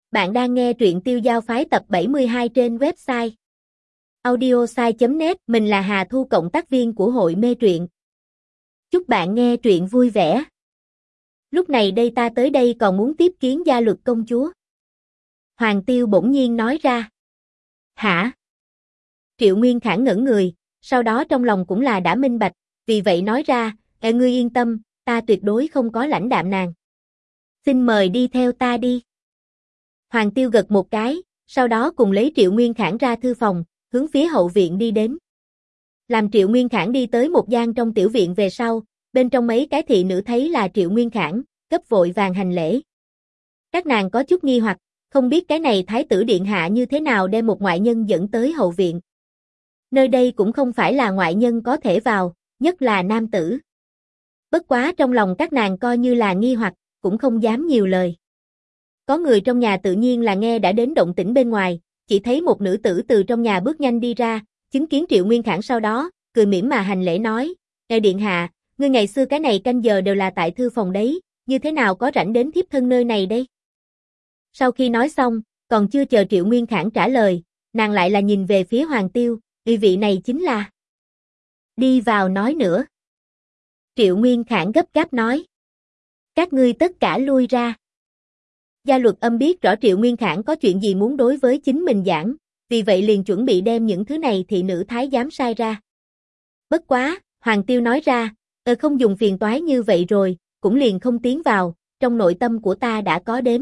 Bạn đang nghe truyện Tiêu Giao Phái tập 72 trên website audiosai.net. Mình là Hà Thu, cộng tác viên của hội mê truyện. Chúc bạn nghe truyện vui vẻ. Lúc này đây ta tới đây còn muốn tiếp kiến Gia Luật công chúa. Hoàng Tiêu bỗng nhiên nói ra. Hả? Triệu Nguyên Khải ngẩn người, sau đó trong lòng cũng là đã minh bạch, vì vậy nói ra, ngươi yên tâm, ta tuyệt đối không có lãnh đạm nàng. Xin mời đi theo ta đi. Hoàng Tiêu gật một cái, sau đó cùng lấy Triệu Nguyên Khải ra thư phòng, hướng phía hậu viện đi đến. Làm Triệu Nguyên Khải đi tới một gian trong tiểu viện về sau, bên trong mấy cái thị nữ thấy là Triệu Nguyên Khải, gấp vội vàng hành lễ. Các nàng có chút nghi hoặc, không biết cái này thái tử điện hạ như thế nào đem một ngoại nhân dẫn tới hậu viện. Nơi đây cũng không phải là ngoại nhân có thể vào, nhất là nam tử. Bất quá trong lòng các nàng coi như là nghi hoặc, cũng không dám nhiều lời. Có người trong nhà tự nhiên là nghe đã đến động tĩnh bên ngoài, chỉ thấy một nữ tử từ trong nhà bước nhanh đi ra, chứng kiến Triệu Nguyên Khải sau đó, cười mỉm mà hành lễ nói, điện hạ, ngươi ngày xưa cái này canh giờ đều là tại thư phòng đấy, như thế nào có rảnh đến thiếp thân nơi này đây? Sau khi nói xong, còn chưa chờ Triệu Nguyên Khải trả lời, nàng lại là nhìn về phía Hoàng Tiêu, vị này chính là... Đi vào nói nữa. Triệu Nguyên Khải gấp gáp nói. Các ngươi tất cả lui ra. Gia Luật Âm biết rõ Triệu Nguyên Khải có chuyện gì muốn đối với chính mình giảng, vì vậy liền chuẩn bị đem những thứ này thị nữ thái giám sai ra. Bất quá, Hoàng Tiêu nói ra, không dùng phiền toái như vậy rồi, cũng liền không tiến vào, trong nội tâm của ta đã có đếm.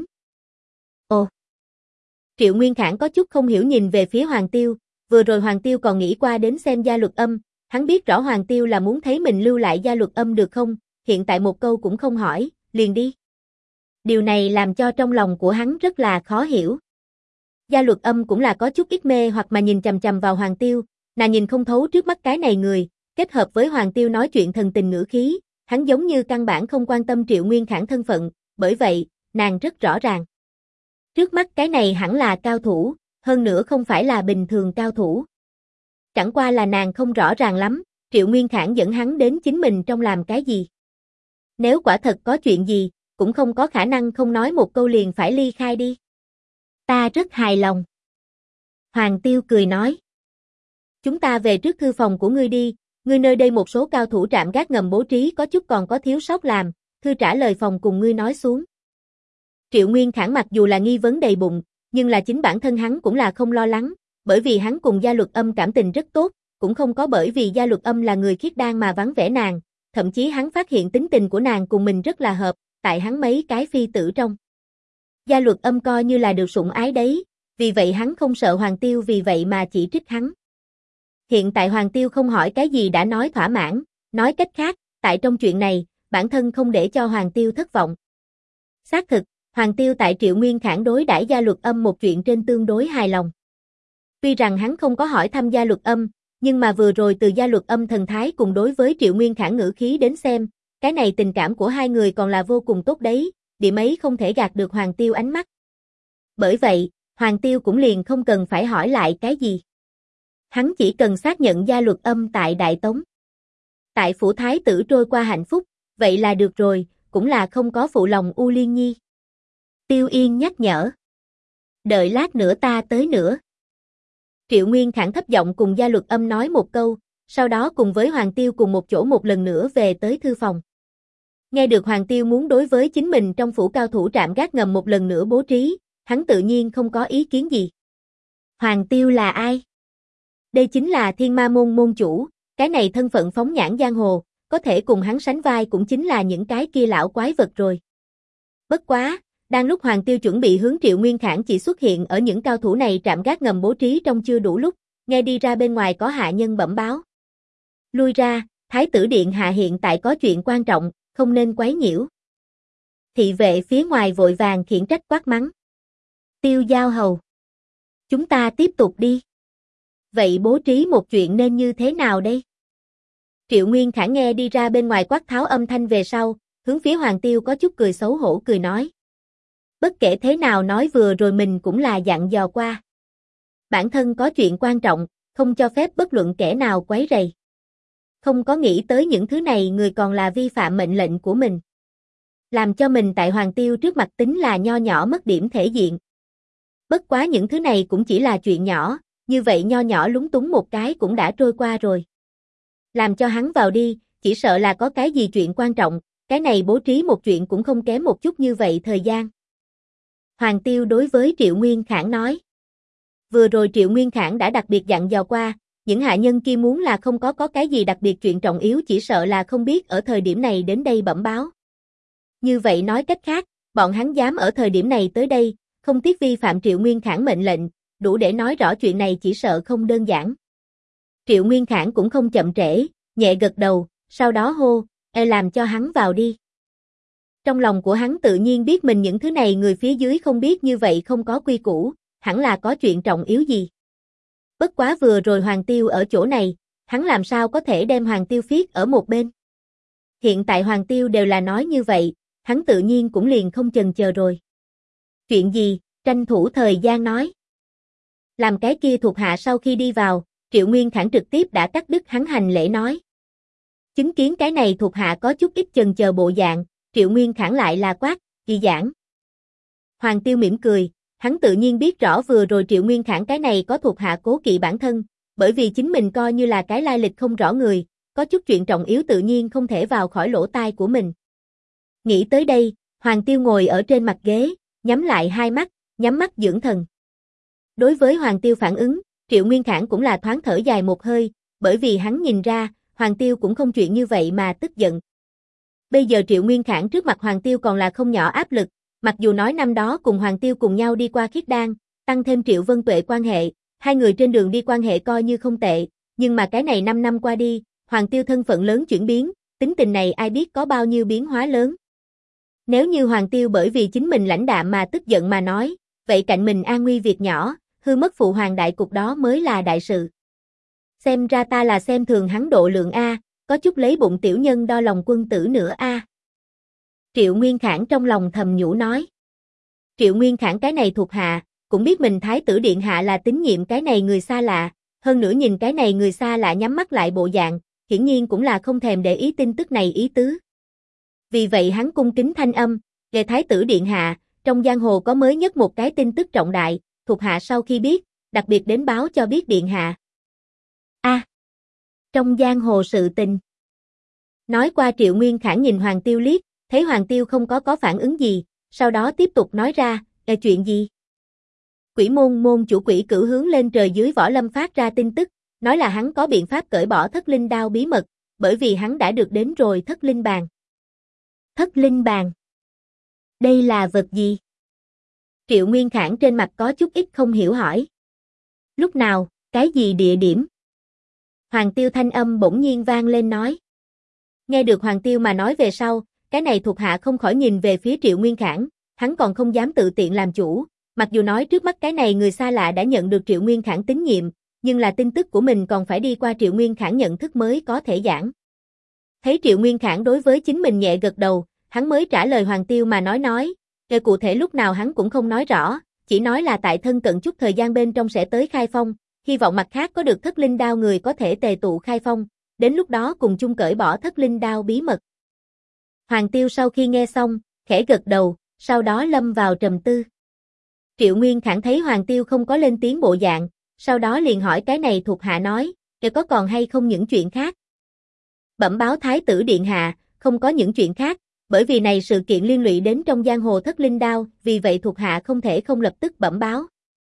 Ồ! Triệu Nguyên Khải có chút không hiểu nhìn về phía Hoàng Tiêu, vừa rồi Hoàng Tiêu còn nghĩ qua đến xem Gia Luật Âm, hắn biết rõ Hoàng Tiêu là muốn thấy mình lưu lại Gia Luật Âm được không, hiện tại một câu cũng không hỏi, liền đi. Điều này làm cho trong lòng của hắn rất là khó hiểu. Gia Luật Âm cũng là có chút ít mê hoặc mà nhìn chằm chằm vào Hoàng Tiêu, nàng nhìn không thấu trước mắt cái này người, kết hợp với Hoàng Tiêu nói chuyện thần tình ngữ khí, hắn giống như căn bản không quan tâm Triệu Nguyên Khải thân phận, bởi vậy, nàng rất rõ ràng. Trước mắt cái này hẳn là cao thủ, hơn nữa không phải là bình thường cao thủ. Chẳng qua là nàng không rõ ràng lắm, Triệu Nguyên Khải dẫn hắn đến chính mình trong làm cái gì. Nếu quả thật có chuyện gì, cũng không có khả năng không nói một câu liền phải ly khai đi. Ta rất hài lòng. Hoàng Tiêu cười nói. Chúng ta về trước thư phòng của ngươi đi, ngươi nơi đây một số cao thủ trạm gác ngầm bố trí có chút còn có thiếu sót làm, thư trả lời phòng cùng ngươi nói xuống. Triệu Nguyên Khải mặc dù là nghi vấn đầy bụng, nhưng là chính bản thân hắn cũng là không lo lắng, bởi vì hắn cùng Gia Luật Âm cảm tình rất tốt, cũng không có bởi vì Gia Luật Âm là người khiết đan mà vắng vẻ nàng, thậm chí hắn phát hiện tính tình của nàng cùng mình rất là hợp, tại hắn mấy cái phi tử trong. Gia Luật Âm coi như là được sủng ái đấy, vì vậy hắn không sợ Hoàng Tiêu vì vậy mà chỉ trích hắn. Hiện tại Hoàng Tiêu không hỏi cái gì đã nói thỏa mãn, nói cách khác, tại trong chuyện này, bản thân không để cho Hoàng Tiêu thất vọng. Xác thực, Hoàng Tiêu tại Triệu Nguyên Khải đối đãi Gia Luật Âm một chuyện trên tương đối hài lòng. Tuy rằng hắn không có hỏi thăm Gia Luật Âm, nhưng mà vừa rồi từ Gia Luật Âm thần thái cùng đối với Triệu Nguyên Khải ngữ khí đến xem, cái này tình cảm của hai người còn là vô cùng tốt đấy, điểm ấy không thể gạt được Hoàng Tiêu ánh mắt. Bởi vậy, Hoàng Tiêu cũng liền không cần phải hỏi lại cái gì. Hắn chỉ cần xác nhận Gia Luật Âm tại Đại Tống. Tại phủ thái tử trôi qua hạnh phúc, vậy là được rồi, cũng là không có phụ lòng U Liên Nhi. Tiêu Yên nhắc nhở. Đợi lát nữa ta tới nữa. Triệu Nguyên Khải thấp giọng cùng Gia Luật Âm nói một câu, sau đó cùng với Hoàng Tiêu cùng một chỗ một lần nữa về tới thư phòng. Nghe được Hoàng Tiêu muốn đối với chính mình trong phủ cao thủ trạm gác ngầm một lần nữa bố trí, hắn tự nhiên không có ý kiến gì. Hoàng Tiêu là ai? Đây chính là Thiên Ma môn môn chủ, cái này thân phận phóng nhãn giang hồ, có thể cùng hắn sánh vai cũng chính là những cái kia lão quái vật rồi. Bất quá, đang lúc Hoàng Tiêu chuẩn bị hướng Triệu Nguyên Khải chỉ xuất hiện ở những cao thủ này trạm gác ngầm bố trí trong chưa đủ lúc, nghe đi ra bên ngoài có hạ nhân bẩm báo. Lui ra, Thái tử điện hạ hiện tại có chuyện quan trọng, không nên quấy nhiễu. Thị vệ phía ngoài vội vàng khiển trách quát mắng. Tiêu Giao hầu. Chúng ta tiếp tục đi. Vậy bố trí một chuyện nên như thế nào đây? Triệu Nguyên Khải nghe đi ra bên ngoài quát tháo âm thanh về sau, hướng phía Hoàng Tiêu có chút cười xấu hổ cười nói. Bất kể thế nào nói vừa rồi mình cũng là dặn dò qua. Bản thân có chuyện quan trọng, không cho phép bất luận kẻ nào quấy rầy. Không có nghĩ tới những thứ này người còn là vi phạm mệnh lệnh của mình. Làm cho mình tại Hoàng Tiêu trước mặt tính là nho nhỏ mất điểm thể diện. Bất quá những thứ này cũng chỉ là chuyện nhỏ, như vậy nho nhỏ lúng túng một cái cũng đã trôi qua rồi. Làm cho hắn vào đi, chỉ sợ là có cái gì chuyện quan trọng, cái này bố trí một chuyện cũng không kém một chút như vậy thời gian. Hoàng Tiêu đối với Triệu Nguyên Khải nói. Vừa rồi Triệu Nguyên Khải đã đặc biệt dặn dò qua, những hạ nhân kia muốn là không có cái gì đặc biệt chuyện trọng yếu chỉ sợ là không biết ở thời điểm này đến đây bẩm báo. Như vậy nói cách khác, bọn hắn dám ở thời điểm này tới đây, không tiếc vi phạm Triệu Nguyên Khải mệnh lệnh, đủ để nói rõ chuyện này chỉ sợ không đơn giản. Triệu Nguyên Khải cũng không chậm trễ, nhẹ gật đầu, sau đó hô, làm cho hắn vào đi. Trong lòng của hắn tự nhiên biết mình những thứ này người phía dưới không biết như vậy không có quy củ, hẳn là có chuyện trọng yếu gì. Bất quá vừa rồi Hoàng Tiêu ở chỗ này, hắn làm sao có thể đem Hoàng Tiêu phiết ở một bên. Hiện tại Hoàng Tiêu đều là nói như vậy, hắn tự nhiên cũng liền không chần chờ rồi. Chuyện gì, tranh thủ thời gian nói. Làm cái kia thuộc hạ sau khi đi vào, Triệu Nguyên Khải trực tiếp đã cắt đứt hắn hành lễ nói. Chứng kiến cái này thuộc hạ có chút ít chần chờ bộ dạng, Triệu Nguyên Khải lại là quát, dị giảng. Hoàng Tiêu mỉm cười, hắn tự nhiên biết rõ vừa rồi Triệu Nguyên Khải cái này có thuộc hạ cố kỵ bản thân, bởi vì chính mình coi như là cái lai lịch không rõ người, có chút chuyện trọng yếu tự nhiên không thể vào khỏi lỗ tai của mình. Nghĩ tới đây, Hoàng Tiêu ngồi ở trên mặt ghế, nhắm lại hai mắt, nhắm mắt dưỡng thần. Đối với Hoàng Tiêu phản ứng, Triệu Nguyên Khải cũng là thoáng thở dài một hơi, bởi vì hắn nhìn ra, Hoàng Tiêu cũng không chuyện như vậy mà tức giận. Bây giờ Triệu Nguyên Khải trước mặt Hoàng Tiêu còn là không nhỏ áp lực, mặc dù nói năm đó cùng Hoàng Tiêu cùng nhau đi qua Khiết Đan, tăng thêm Triệu Vân Tuệ quan hệ, hai người trên đường đi quan hệ coi như không tệ, nhưng mà cái này 5 năm qua đi, Hoàng Tiêu thân phận lớn chuyển biến, tính tình này ai biết có bao nhiêu biến hóa lớn. Nếu như Hoàng Tiêu bởi vì chính mình lãnh đạm mà tức giận mà nói, vậy cạnh mình an nguy việc nhỏ, hư mất phụ hoàng đại cục đó mới là đại sự. Xem ra ta là xem thường hắn độ lượng A, có chút lấy bụng tiểu nhân đo lòng quân tử nữa A. Triệu Nguyên Khải trong lòng thầm nhủ nói. Triệu Nguyên Khải cái này thuộc hạ, cũng biết mình thái tử điện hạ là tín nhiệm cái này người xa lạ, hơn nữa nhìn cái này người xa lạ nhắm mắt lại bộ dạng, hiển nhiên cũng là không thèm để ý tin tức này ý tứ. Vì vậy hắn cung kính thanh âm, về thái tử điện hạ, trong giang hồ có mới nhất một cái tin tức trọng đại, thuộc hạ sau khi biết, đặc biệt đến báo cho biết điện hạ. Trong giang hồ sự tình. Nói qua Triệu Nguyên Khải nhìn Hoàng Tiêu liếc, thấy Hoàng Tiêu không có phản ứng gì, sau đó tiếp tục nói ra, chuyện gì? Quỷ môn môn chủ Quỷ Cửu hướng lên trời dưới võ lâm phát ra tin tức, nói là hắn có biện pháp cởi bỏ thất linh đao bí mật, bởi vì hắn đã được đến rồi thất linh bàn. Thất linh bàn? Đây là vật gì? Triệu Nguyên Khải trên mặt có chút ít không hiểu hỏi. Lúc nào, cái gì địa điểm? Hoàng Tiêu thanh âm bỗng nhiên vang lên nói. Nghe được Hoàng Tiêu mà nói về sau, cái này thuộc hạ không khỏi nhìn về phía Triệu Nguyên Khải, hắn còn không dám tự tiện làm chủ, mặc dù nói trước mắt cái này người xa lạ đã nhận được Triệu Nguyên Khải tín nhiệm, nhưng là tin tức của mình còn phải đi qua Triệu Nguyên Khải nhận thức mới có thể giảng. Thấy Triệu Nguyên Khải đối với chính mình nhẹ gật đầu, hắn mới trả lời Hoàng Tiêu mà nói, cụ thể lúc nào hắn cũng không nói rõ, chỉ nói là tại thân cận chút thời gian bên trong sẽ tới khai phong, hy vọng mặt khác có được thất linh đao người có thể tề tụ khai phong, đến lúc đó cùng chung cởi bỏ thất linh đao bí mật. Hoàng Tiêu sau khi nghe xong, khẽ gật đầu, sau đó lâm vào trầm tư. Triệu Nguyên Khải thấy Hoàng Tiêu không có lên tiếng bộ dạng, sau đó liền hỏi cái này thuộc hạ nói, có còn hay không những chuyện khác? Bẩm báo Thái tử điện hạ, không có những chuyện khác, bởi vì này sự kiện liên lụy đến trong giang hồ thất linh đao, vì vậy thuộc hạ không thể không lập tức bẩm báo.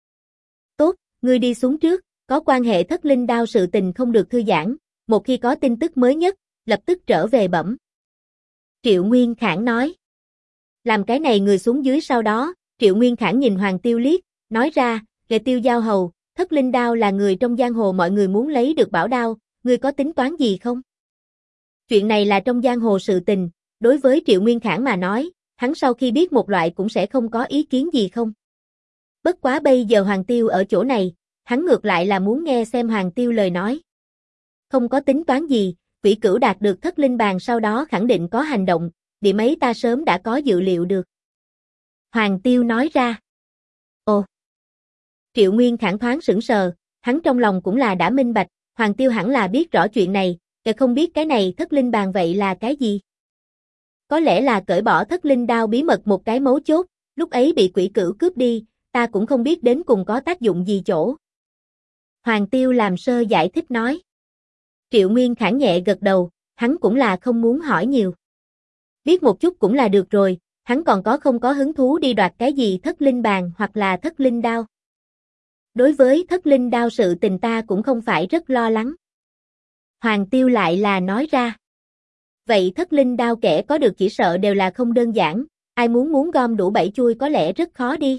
Tốt, ngươi đi xuống trước, có quan hệ thất linh đao sự tình không được thư giãn, một khi có tin tức mới nhất, lập tức trở về bẩm. Triệu Nguyên Khải nói. Làm cái này người xuống dưới sau đó, Triệu Nguyên Khải nhìn Hoàng Tiêu liếc, nói ra, Tiêu Giao Hầu, thất linh đao là người trong giang hồ mọi người muốn lấy được bảo đao, ngươi có tính toán gì không? Chuyện này là trong giang hồ sự tình, đối với Triệu Nguyên Khải mà nói, hắn sau khi biết một loại cũng sẽ không có ý kiến gì không. Bất quá bây giờ Hoàng Tiêu ở chỗ này, hắn ngược lại là muốn nghe xem Hoàng Tiêu lời nói. Không có tính toán gì, Quỷ Cửu đạt được thất linh bàn sau đó khẳng định có hành động, điểm ấy ta sớm đã có dự liệu được. Hoàng Tiêu nói ra. Ồ! Triệu Nguyên Khải thoáng sững sờ, hắn trong lòng cũng là đã minh bạch, Hoàng Tiêu hẳn là biết rõ chuyện này, không biết cái này thất linh bàn vậy là cái gì. Có lẽ là cởi bỏ thất linh đao bí mật một cái mấu chốt, lúc ấy bị Quỷ Cửu cướp đi, ta cũng không biết đến cùng có tác dụng gì chỗ. Hoàng Tiêu làm sơ giải thích nói. Triệu Nguyên Khải nhẹ gật đầu, hắn cũng là không muốn hỏi nhiều. Biết một chút cũng là được rồi, hắn còn không có hứng thú đi đoạt cái gì thất linh bàn hoặc là thất linh đao. Đối với thất linh đao sự tình ta cũng không phải rất lo lắng. Hoàng Tiêu lại là nói ra. Vậy thất linh đao kẻ có được chỉ sợ đều là không đơn giản, ai muốn gom đủ 7 chuôi có lẽ rất khó đi.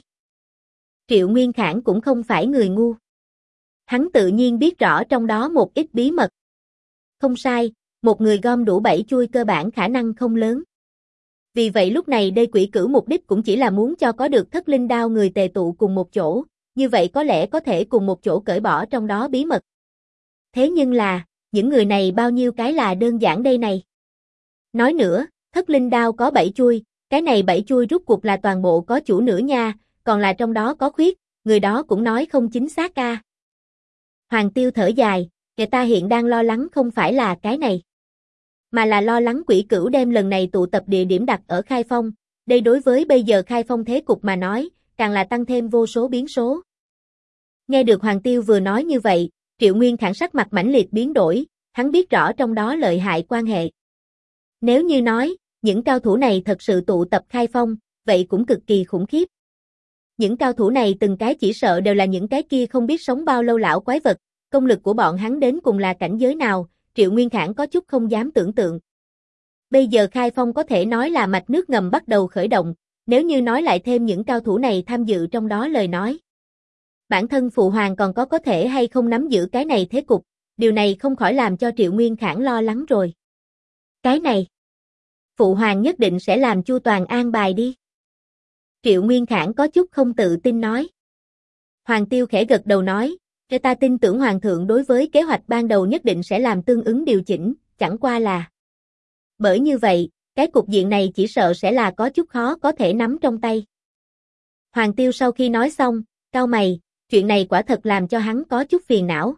Triệu Nguyên Khải cũng không phải người ngu. Hắn tự nhiên biết rõ trong đó một ít bí mật. Không sai, một người gom đủ 7 chuôi cơ bản khả năng không lớn. Vì vậy lúc này đây quỷ cửu mục đích cũng chỉ là muốn cho có được thất linh đao người tề tụ cùng một chỗ, như vậy có lẽ có thể cùng một chỗ cởi bỏ trong đó bí mật. Thế nhưng là, những người này bao nhiêu cái là đơn giản đây này. Nói nữa, thất linh đao có 7 chuôi, cái này 7 chuôi rút cuộc là toàn bộ có chủ nữ nha, còn là trong đó có khuyết, người đó cũng nói không chính xác ca. Hoàng Tiêu thở dài, người ta hiện đang lo lắng không phải là cái này, mà là lo lắng quỷ cửu đem lần này tụ tập địa điểm đặt ở Khai Phong, đây đối với bây giờ Khai Phong thế cục mà nói, càng là tăng thêm vô số biến số. Nghe được Hoàng Tiêu vừa nói như vậy, Triệu Nguyên Khải sắc mặt mãnh liệt biến đổi, hắn biết rõ trong đó lợi hại quan hệ. Nếu như nói, những cao thủ này thật sự tụ tập Khai Phong, vậy cũng cực kỳ khủng khiếp. Những cao thủ này từng cái chỉ sợ đều là những cái kia không biết sống bao lâu lão quái vật, công lực của bọn hắn đến cùng là cảnh giới nào, Triệu Nguyên Khải có chút không dám tưởng tượng. Bây giờ Khai Phong có thể nói là mạch nước ngầm bắt đầu khởi động, nếu như nói lại thêm những cao thủ này tham dự trong đó lời nói. Bản thân Phụ Hoàng còn có thể hay không nắm giữ cái này thế cục, điều này không khỏi làm cho Triệu Nguyên Khải lo lắng rồi. Cái này, Phụ Hoàng nhất định sẽ làm chu toàn an bài đi. Triệu Nguyên Khải có chút không tự tin nói. Hoàng Tiêu khẽ gật đầu nói, ta tin tưởng Hoàng thượng đối với kế hoạch ban đầu nhất định sẽ làm tương ứng điều chỉnh, chẳng qua là. Bởi như vậy, cái cục diện này chỉ sợ sẽ là có chút khó có thể nắm trong tay. Hoàng Tiêu sau khi nói xong, cau mày, chuyện này quả thật làm cho hắn có chút phiền não.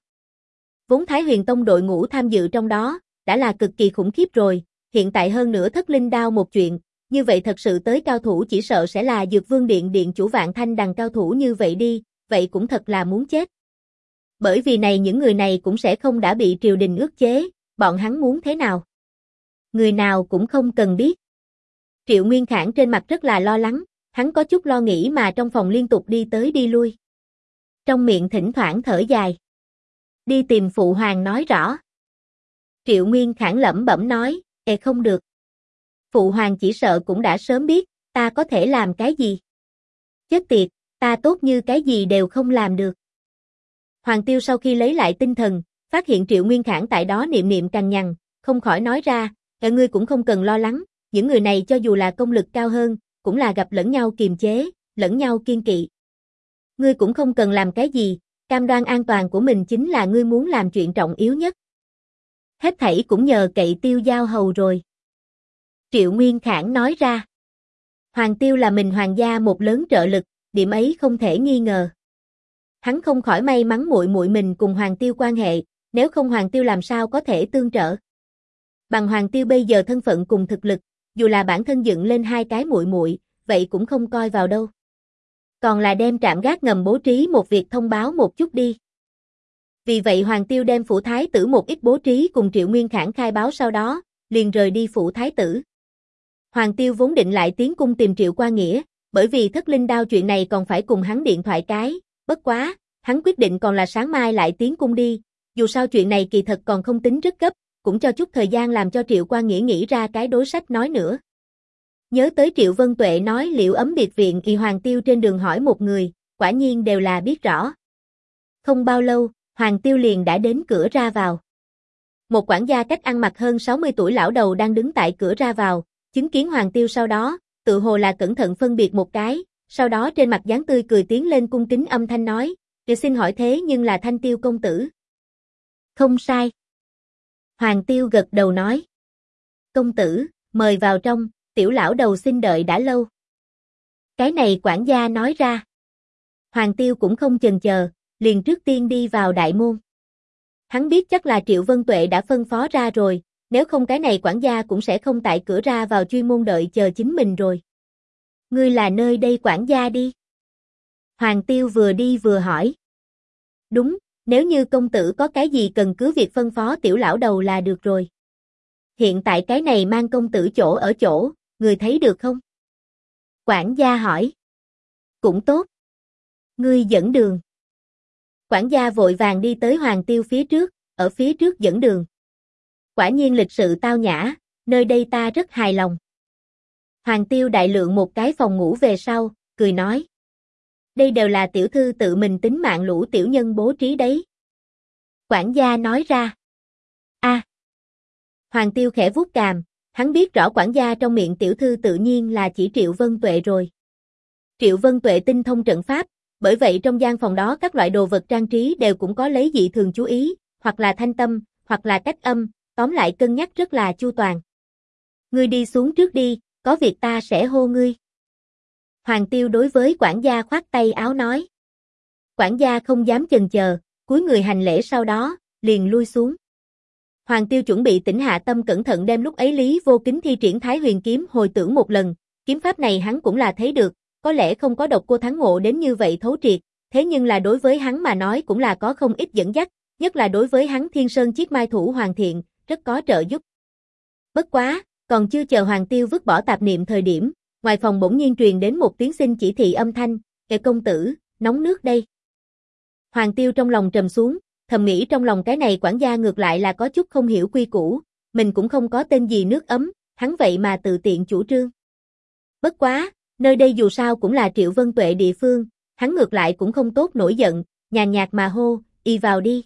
Vốn Thái Huyền Tông đội ngũ tham dự trong đó, đã là cực kỳ khủng khiếp rồi, hiện tại hơn nữa thất linh đao một chuyện, như vậy thật sự tới cao thủ chỉ sợ sẽ là Dược Vương Điện điện chủ Vạn Thanh Đằng cao thủ như vậy đi, vậy cũng thật là muốn chết. Bởi vì này những người này cũng sẽ không đã bị triều đình ức chế, bọn hắn muốn thế nào? Người nào cũng không cần biết. Triệu Nguyên Khải trên mặt rất là lo lắng, hắn có chút lo nghĩ mà trong phòng liên tục đi tới đi lui. Trong miệng thỉnh thoảng thở dài. Đi tìm Phụ Hoàng nói rõ. Triệu Nguyên Khải lẩm bẩm nói, không được. Phụ Hoàng chỉ sợ cũng đã sớm biết, ta có thể làm cái gì. Chết tiệt, ta tốt như cái gì đều không làm được. Hoàng Tiêu sau khi lấy lại tinh thần, phát hiện Triệu Nguyên Khải tại đó niệm niệm cằn nhằn, không khỏi nói ra, ngươi cũng không cần lo lắng, những người này cho dù là công lực cao hơn, cũng là gặp lẫn nhau kiềm chế, lẫn nhau kiên kỵ. Ngươi cũng không cần làm cái gì, cam đoan an toàn của mình chính là ngươi muốn làm chuyện trọng yếu nhất. Hết thảy cũng nhờ cậy Tiêu Giao Hầu rồi. Triệu Nguyên Khải nói ra. Hoàng Tiêu là mình hoàng gia một lớn trợ lực, điểm ấy không thể nghi ngờ. Hắn không khỏi may mắn muội muội mình cùng Hoàng Tiêu quan hệ, nếu không Hoàng Tiêu làm sao có thể tương trợ. Bằng Hoàng Tiêu bây giờ thân phận cùng thực lực, dù là bản thân dựng lên hai cái muội muội, vậy cũng không coi vào đâu. Còn là đem trạm gác ngầm bố trí một việc thông báo một chút đi. Vì vậy Hoàng Tiêu đem phủ thái tử một ít bố trí cùng Triệu Nguyên Khải khai báo sau đó, liền rời đi phủ thái tử. Hoàng Tiêu vốn định lại tiến cung tìm Triệu Qua Nghĩa, bởi vì thất linh đao chuyện này còn phải cùng hắn điện thoại cái, bất quá, hắn quyết định còn là sáng mai lại tiến cung đi, dù sao chuyện này kỳ thật còn không tính rất gấp, cũng cho chút thời gian làm cho Triệu Qua Nghĩa nghĩ ra cái đối sách nói nữa. Nhớ tới Triệu Vân Tuệ nói Liễu Ấm biệt viện y Hoàng Tiêu trên đường hỏi một người, quả nhiên đều là biết rõ. Không bao lâu, Hoàng Tiêu liền đã đến cửa ra vào. Một quản gia cách ăn mặc hơn 60 tuổi lão đầu đang đứng tại cửa ra vào, chứng kiến Hoàng Tiêu sau đó, tự hồ là cẩn thận phân biệt một cái, sau đó trên mặt dáng tươi cười tiến lên cung kính âm thanh nói, xin hỏi thế nhưng là Thanh Tiêu công tử. Không sai. Hoàng Tiêu gật đầu nói. Công tử, mời vào trong, tiểu lão đầu xin đợi đã lâu. Cái này quản gia nói ra. Hoàng Tiêu cũng không chần chờ, liền trước tiên đi vào đại môn. Hắn biết chắc là Triệu Vân Tuệ đã phân phó ra rồi, nếu không cái này quản gia cũng sẽ không tại cửa ra vào chuyên môn đợi chờ chính mình rồi. Ngươi là nơi đây quản gia đi. Hoàng Tiêu vừa đi vừa hỏi. Đúng, nếu như công tử có cái gì cần cứ việc phân phó tiểu lão đầu là được rồi. Hiện tại cái này mang công tử chỗ ở chỗ, người thấy được không? Quản gia hỏi. Cũng tốt. Ngươi dẫn đường. Quản gia vội vàng đi tới Hoàng Tiêu phía trước, ở phía trước dẫn đường. Quả nhiên lịch sự tao nhã, nơi đây ta rất hài lòng. Hoàng Tiêu đại lượng một cái phòng ngủ về sau, cười nói. Đây đều là tiểu thư tự mình tính mạng lũ tiểu nhân bố trí đấy. Quản gia nói ra. Hoàng Tiêu khẽ vuốt cằm, hắn biết rõ quản gia trong miệng tiểu thư tự nhiên là chỉ Triệu Vân Tuệ rồi. Triệu Vân Tuệ tinh thông trận pháp, bởi vậy trong gian phòng đó các loại đồ vật trang trí đều cũng có lấy dị thường chú ý, hoặc là thanh tâm, hoặc là cách âm, tóm lại cân nhắc rất là chu toàn. Ngươi đi xuống trước đi, có việc ta sẽ hô ngươi. Hoàng Tiêu đối với quản gia khoát tay áo nói. Quản gia không dám chần chờ, cúi người hành lễ sau đó, liền lui xuống. Hoàng Tiêu chuẩn bị tĩnh hạ tâm cẩn thận đem lúc ấy Lý Vô Kính thi triển Thái Huyền kiếm hồi tưởng một lần, kiếm pháp này hắn cũng là thấy được, có lẽ không có Độc Cô Thắng ngộ đến như vậy thấu triệt, thế nhưng là đối với hắn mà nói cũng là có không ít dẫn dắt, nhất là đối với hắn Thiên Sơn Chiết Mai thủ hoàn thiện, rất có trợ giúp. Bất quá, còn chưa chờ Hoàng Tiêu vứt bỏ tạp niệm thời điểm, ngoài phòng bỗng nhiên truyền đến một tiếng xin chỉ thị âm thanh, "Kệ công tử, nóng nước đây." Hoàng Tiêu trong lòng trầm xuống, thầm nghĩ trong lòng cái này quản gia ngược lại là có chút không hiểu quy củ, mình cũng không có tên gì nước ấm, hắn vậy mà tự tiện chủ trương. Bất quá, nơi đây dù sao cũng là Triệu Vân Tuệ địa phương, hắn ngược lại cũng không tốt nổi giận, nhàn nhạt mà hô, "Y vào đi."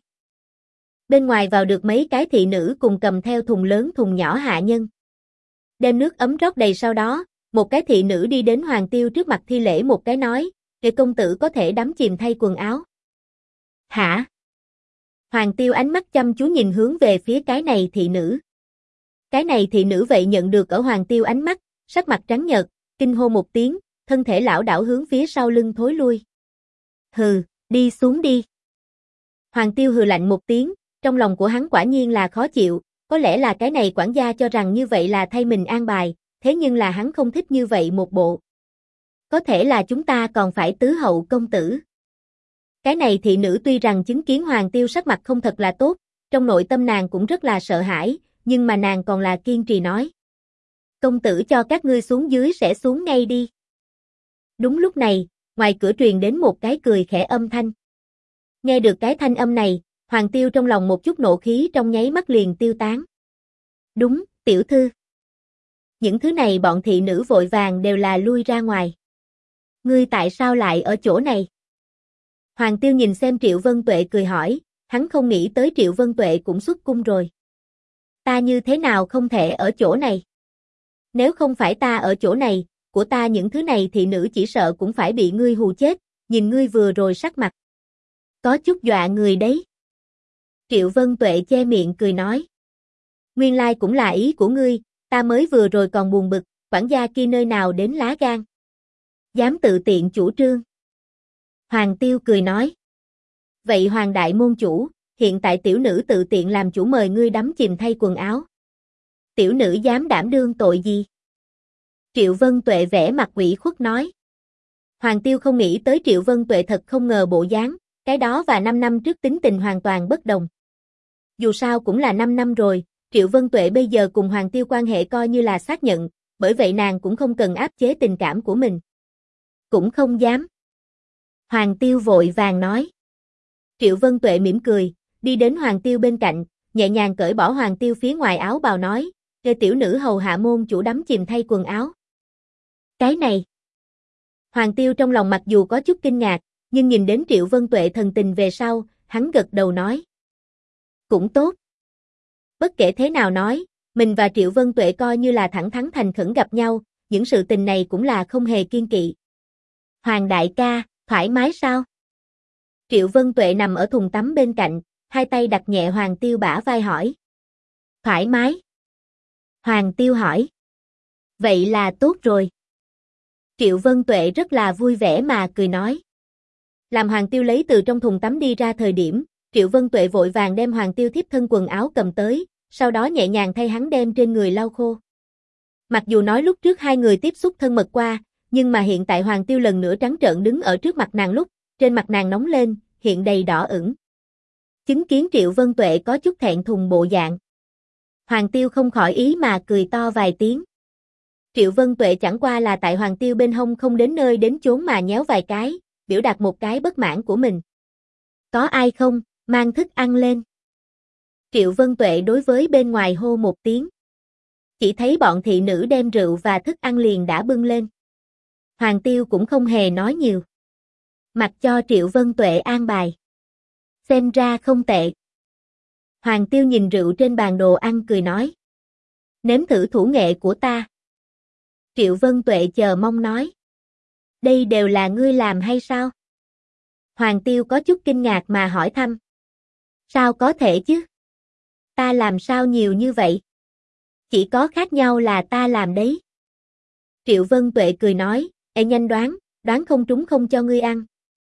Bên ngoài vào được mấy cái thị nữ cùng cầm theo thùng lớn thùng nhỏ hạ nhân. Đem nước ấm rót đầy sau đó, một cái thị nữ đi đến Hoàng Tiêu trước mặt thi lễ một cái nói, "Kệ công tử có thể đắm chìm thay quần áo." "Hả?" Hoàng Tiêu ánh mắt chăm chú nhìn hướng về phía cái này thị nữ. Cái này thị nữ vậy nhận được ở Hoàng Tiêu ánh mắt, sắc mặt trắng nhợt, kinh hô một tiếng, thân thể lảo đảo hướng phía sau lưng thối lui. "Hừ, đi xuống đi." Hoàng Tiêu hừ lạnh một tiếng, trong lòng của hắn quả nhiên là khó chịu, có lẽ là cái này quản gia cho rằng như vậy là thay mình an bài, thế nhưng là hắn không thích như vậy một bộ. "Có thể là chúng ta còn phải tứ hậu công tử." Cái này thị nữ tuy rằng chứng kiến Hoàng Tiêu sắc mặt không thật là tốt, trong nội tâm nàng cũng rất là sợ hãi, nhưng mà nàng còn là kiên trì nói. "Công tử cho các ngươi xuống dưới sẽ xuống ngay đi." Đúng lúc này, ngoài cửa truyền đến một cái cười khẽ âm thanh. Nghe được cái thanh âm này, Hoàng Tiêu trong lòng một chút nộ khí trong nháy mắt liền tiêu tán. "Đúng, tiểu thư." Những thứ này bọn thị nữ vội vàng đều là lui ra ngoài. "Ngươi tại sao lại ở chỗ này?" Hoàng Tiêu nhìn xem Triệu Vân Tuệ cười hỏi, hắn không nghĩ tới Triệu Vân Tuệ cũng xuất cung rồi. "Ta như thế nào không thể ở chỗ này? Nếu không phải ta ở chỗ này, của ta những thứ này thị nữ chỉ sợ cũng phải bị ngươi hù chết, nhìn ngươi vừa rồi sắc mặt. Có chút dọa người đấy." Triệu Vân Tuệ che miệng cười nói. "Nguyên lai cũng là ý của ngươi, ta mới vừa rồi còn buồn bực, quản gia kia nơi nào đến lá gan. Dám tự tiện chủ trương." Hoàng Tiêu cười nói. "Vậy Hoàng đại môn chủ, hiện tại tiểu nữ tự tiện làm chủ mời ngươi đắm chìm thay quần áo. Tiểu nữ dám đảm đương tội gì?" Triệu Vân Tuệ vẻ mặt ủy khuất nói. Hoàng Tiêu không nghĩ tới Triệu Vân Tuệ thật không ngờ bộ dáng, cái đó và 5 năm trước tính tình hoàn toàn bất đồng. Dù sao cũng là 5 năm rồi, Triệu Vân Tuệ bây giờ cùng Hoàng Tiêu quan hệ coi như là xác nhận, bởi vậy nàng cũng không cần áp chế tình cảm của mình. "Cũng không dám." Hoàng Tiêu vội vàng nói. Triệu Vân Tuệ mỉm cười, đi đến Hoàng Tiêu bên cạnh, nhẹ nhàng cởi bỏ Hoàng Tiêu phía ngoài áo bào nói, "Kê tiểu nữ hầu hạ môn chủ đắm chìm thay quần áo." Cái này. Hoàng Tiêu trong lòng mặc dù có chút kinh ngạc, nhưng nhìn đến Triệu Vân Tuệ thần tình về sau, hắn gật đầu nói. "Cũng tốt." Bất kể thế nào nói, mình và Triệu Vân Tuệ coi như là thẳng thắn thành khẩn gặp nhau, những sự tình này cũng là không hề kiêng kỵ. "Hoàng đại ca, thoải mái sao?" Triệu Vân Tuệ nằm ở thùng tắm bên cạnh, hai tay đặt nhẹ Hoàng Tiêu bả vai hỏi. "Thoải mái." Hoàng Tiêu hỏi. "Vậy là tốt rồi." Triệu Vân Tuệ rất là vui vẻ mà cười nói. Làm Hoàng Tiêu lấy từ trong thùng tắm đi ra thời điểm, Triệu Vân Tuệ vội vàng đem Hoàng Tiêu thiếp thân quần áo cầm tới, sau đó nhẹ nhàng thay hắn đem trên người lau khô. Mặc dù nói lúc trước hai người tiếp xúc thân mật qua, nhưng mà hiện tại Hoàng Tiêu lần nữa trắng trợn đứng ở trước mặt nàng lúc, trên mặt nàng nóng lên, hiện đầy đỏ ửng. Chứng kiến Triệu Vân Tuệ có chút thẹn thùng bộ dạng. Hoàng Tiêu không khỏi ý mà cười to vài tiếng. Triệu Vân Tuệ chẳng qua là tại Hoàng Tiêu bên hông không đến nơi đến chốn mà nhéo vài cái, biểu đạt một cái bất mãn của mình. Có ai không, mang thức ăn lên. Triệu Vân Tuệ đối với bên ngoài hô một tiếng. Chỉ thấy bọn thị nữ đem rượu và thức ăn liền đã bưng lên. Hoàng Tiêu cũng không hề nói nhiều. Mặc cho Triệu Vân Tuệ an bài. Xem ra không tệ. Hoàng Tiêu nhìn rượu trên bàn đồ ăn cười nói. Nếm thử thủ nghệ của ta. Triệu Vân Tuệ chờ mong nói. Đây đều là ngươi làm hay sao? Hoàng Tiêu có chút kinh ngạc mà hỏi thăm. Sao có thể chứ? Ta làm sao nhiều như vậy? Chỉ có khác nhau là ta làm đấy. Triệu Vân Tuệ cười nói, ê nhanh đoán không trúng không cho ngươi ăn.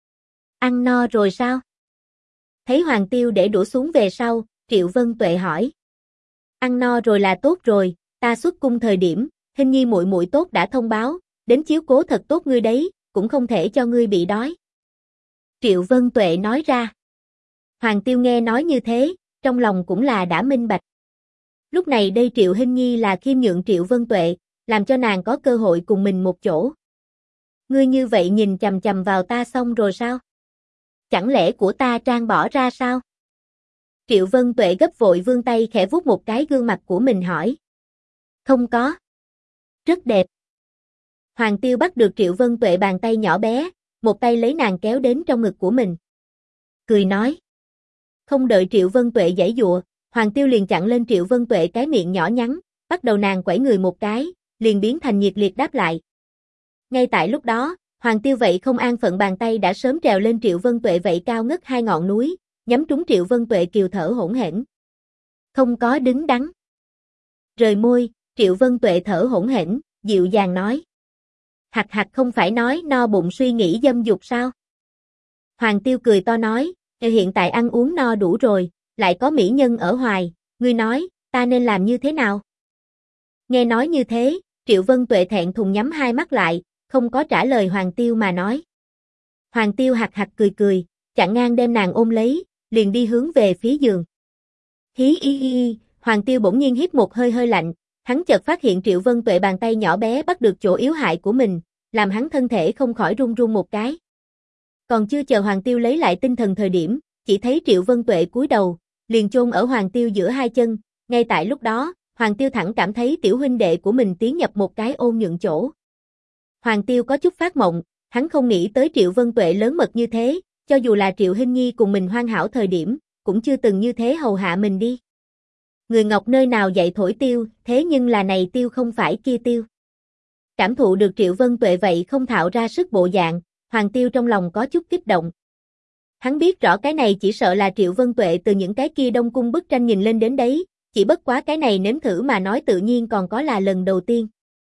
Ăn no rồi sao? Thấy Hoàng Tiêu để đũa xuống về sau, Triệu Vân Tuệ hỏi. Ăn no rồi là tốt rồi, ta xuất cung thời điểm, Hình Nhi muội muội tốt đã thông báo, đến chiếu cố thật tốt ngươi đấy, cũng không thể cho ngươi bị đói. Triệu Vân Tuệ nói ra. Hoàng Tiêu nghe nói như thế, trong lòng cũng là đã minh bạch. Lúc này đây Triệu Hình Nhi là khiêm nhượng Triệu Vân Tuệ, làm cho nàng có cơ hội cùng mình một chỗ. Ngươi như vậy nhìn chằm chằm vào ta xong rồi sao? Chẳng lẽ của ta trang bỏ ra sao? Triệu Vân Tuệ gấp vội vươn tay khẽ vuốt một cái gương mặt của mình hỏi. Không có. Rất đẹp. Hoàng Tiêu bắt được Triệu Vân Tuệ bàn tay nhỏ bé, một tay lấy nàng kéo đến trong ngực của mình. Cười nói. Không đợi Triệu Vân Tuệ giãy giụa, Hoàng Tiêu liền chặn lên Triệu Vân Tuệ cái miệng nhỏ nhắn, bắt đầu nàng quẩy người một cái, liền biến thành nhiệt liệt đáp lại. Ngay tại lúc đó, Hoàng Tiêu vậy không an phận bàn tay đã sớm trèo lên Triệu Vân Tuệ vậy cao ngất hai ngọn núi, nhắm trúng Triệu Vân Tuệ kiều thở hỗn hển. Không có đứng đắn. Rời môi, Triệu Vân Tuệ thở hỗn hển, dịu dàng nói. Hạc hạc không phải nói no bụng suy nghĩ dâm dục sao? Hoàng Tiêu cười to nói, hiện tại ăn uống no đủ rồi, lại có mỹ nhân ở hoài, ngươi nói, ta nên làm như thế nào? Nghe nói như thế, Triệu Vân Tuệ thẹn thùng nhắm hai mắt lại, không có trả lời Hoàng Tiêu mà nói. Hoàng Tiêu hạc hạc cười cười, chặn ngang đem nàng ôm lấy, liền đi hướng về phía giường. Hí y y, Hoàng Tiêu bỗng nhiên hít một hơi hơi lạnh, hắn chợt phát hiện Triệu Vân Tuệ bàn tay nhỏ bé bắt được chỗ yếu hại của mình, làm hắn thân thể không khỏi run run một cái. Còn chưa chờ Hoàng Tiêu lấy lại tinh thần thời điểm, chỉ thấy Triệu Vân Tuệ cúi đầu, liền chôn ở Hoàng Tiêu giữa hai chân, ngay tại lúc đó, Hoàng Tiêu thẳng cảm thấy tiểu huynh đệ của mình tiến nhập một cái ôn nhuận chỗ. Hoàng Tiêu có chút phát mộng, hắn không nghĩ tới Triệu Vân Tuệ lớn mật như thế, cho dù là Triệu Hình Nhi cùng mình hoàn hảo thời điểm, cũng chưa từng như thế hầu hạ mình đi. Người ngọc nơi nào dạy thổi tiêu, thế nhưng là này tiêu không phải kia tiêu. Cảm thụ được Triệu Vân Tuệ vậy không thạo ra sức bộ dạng, Hoàng Tiêu trong lòng có chút kích động. Hắn biết rõ cái này chỉ sợ là Triệu Vân Tuệ từ những cái kia Đông Cung bức tranh nhìn lên đến đấy, chỉ bất quá cái này nếm thử mà nói tự nhiên còn có là lần đầu tiên.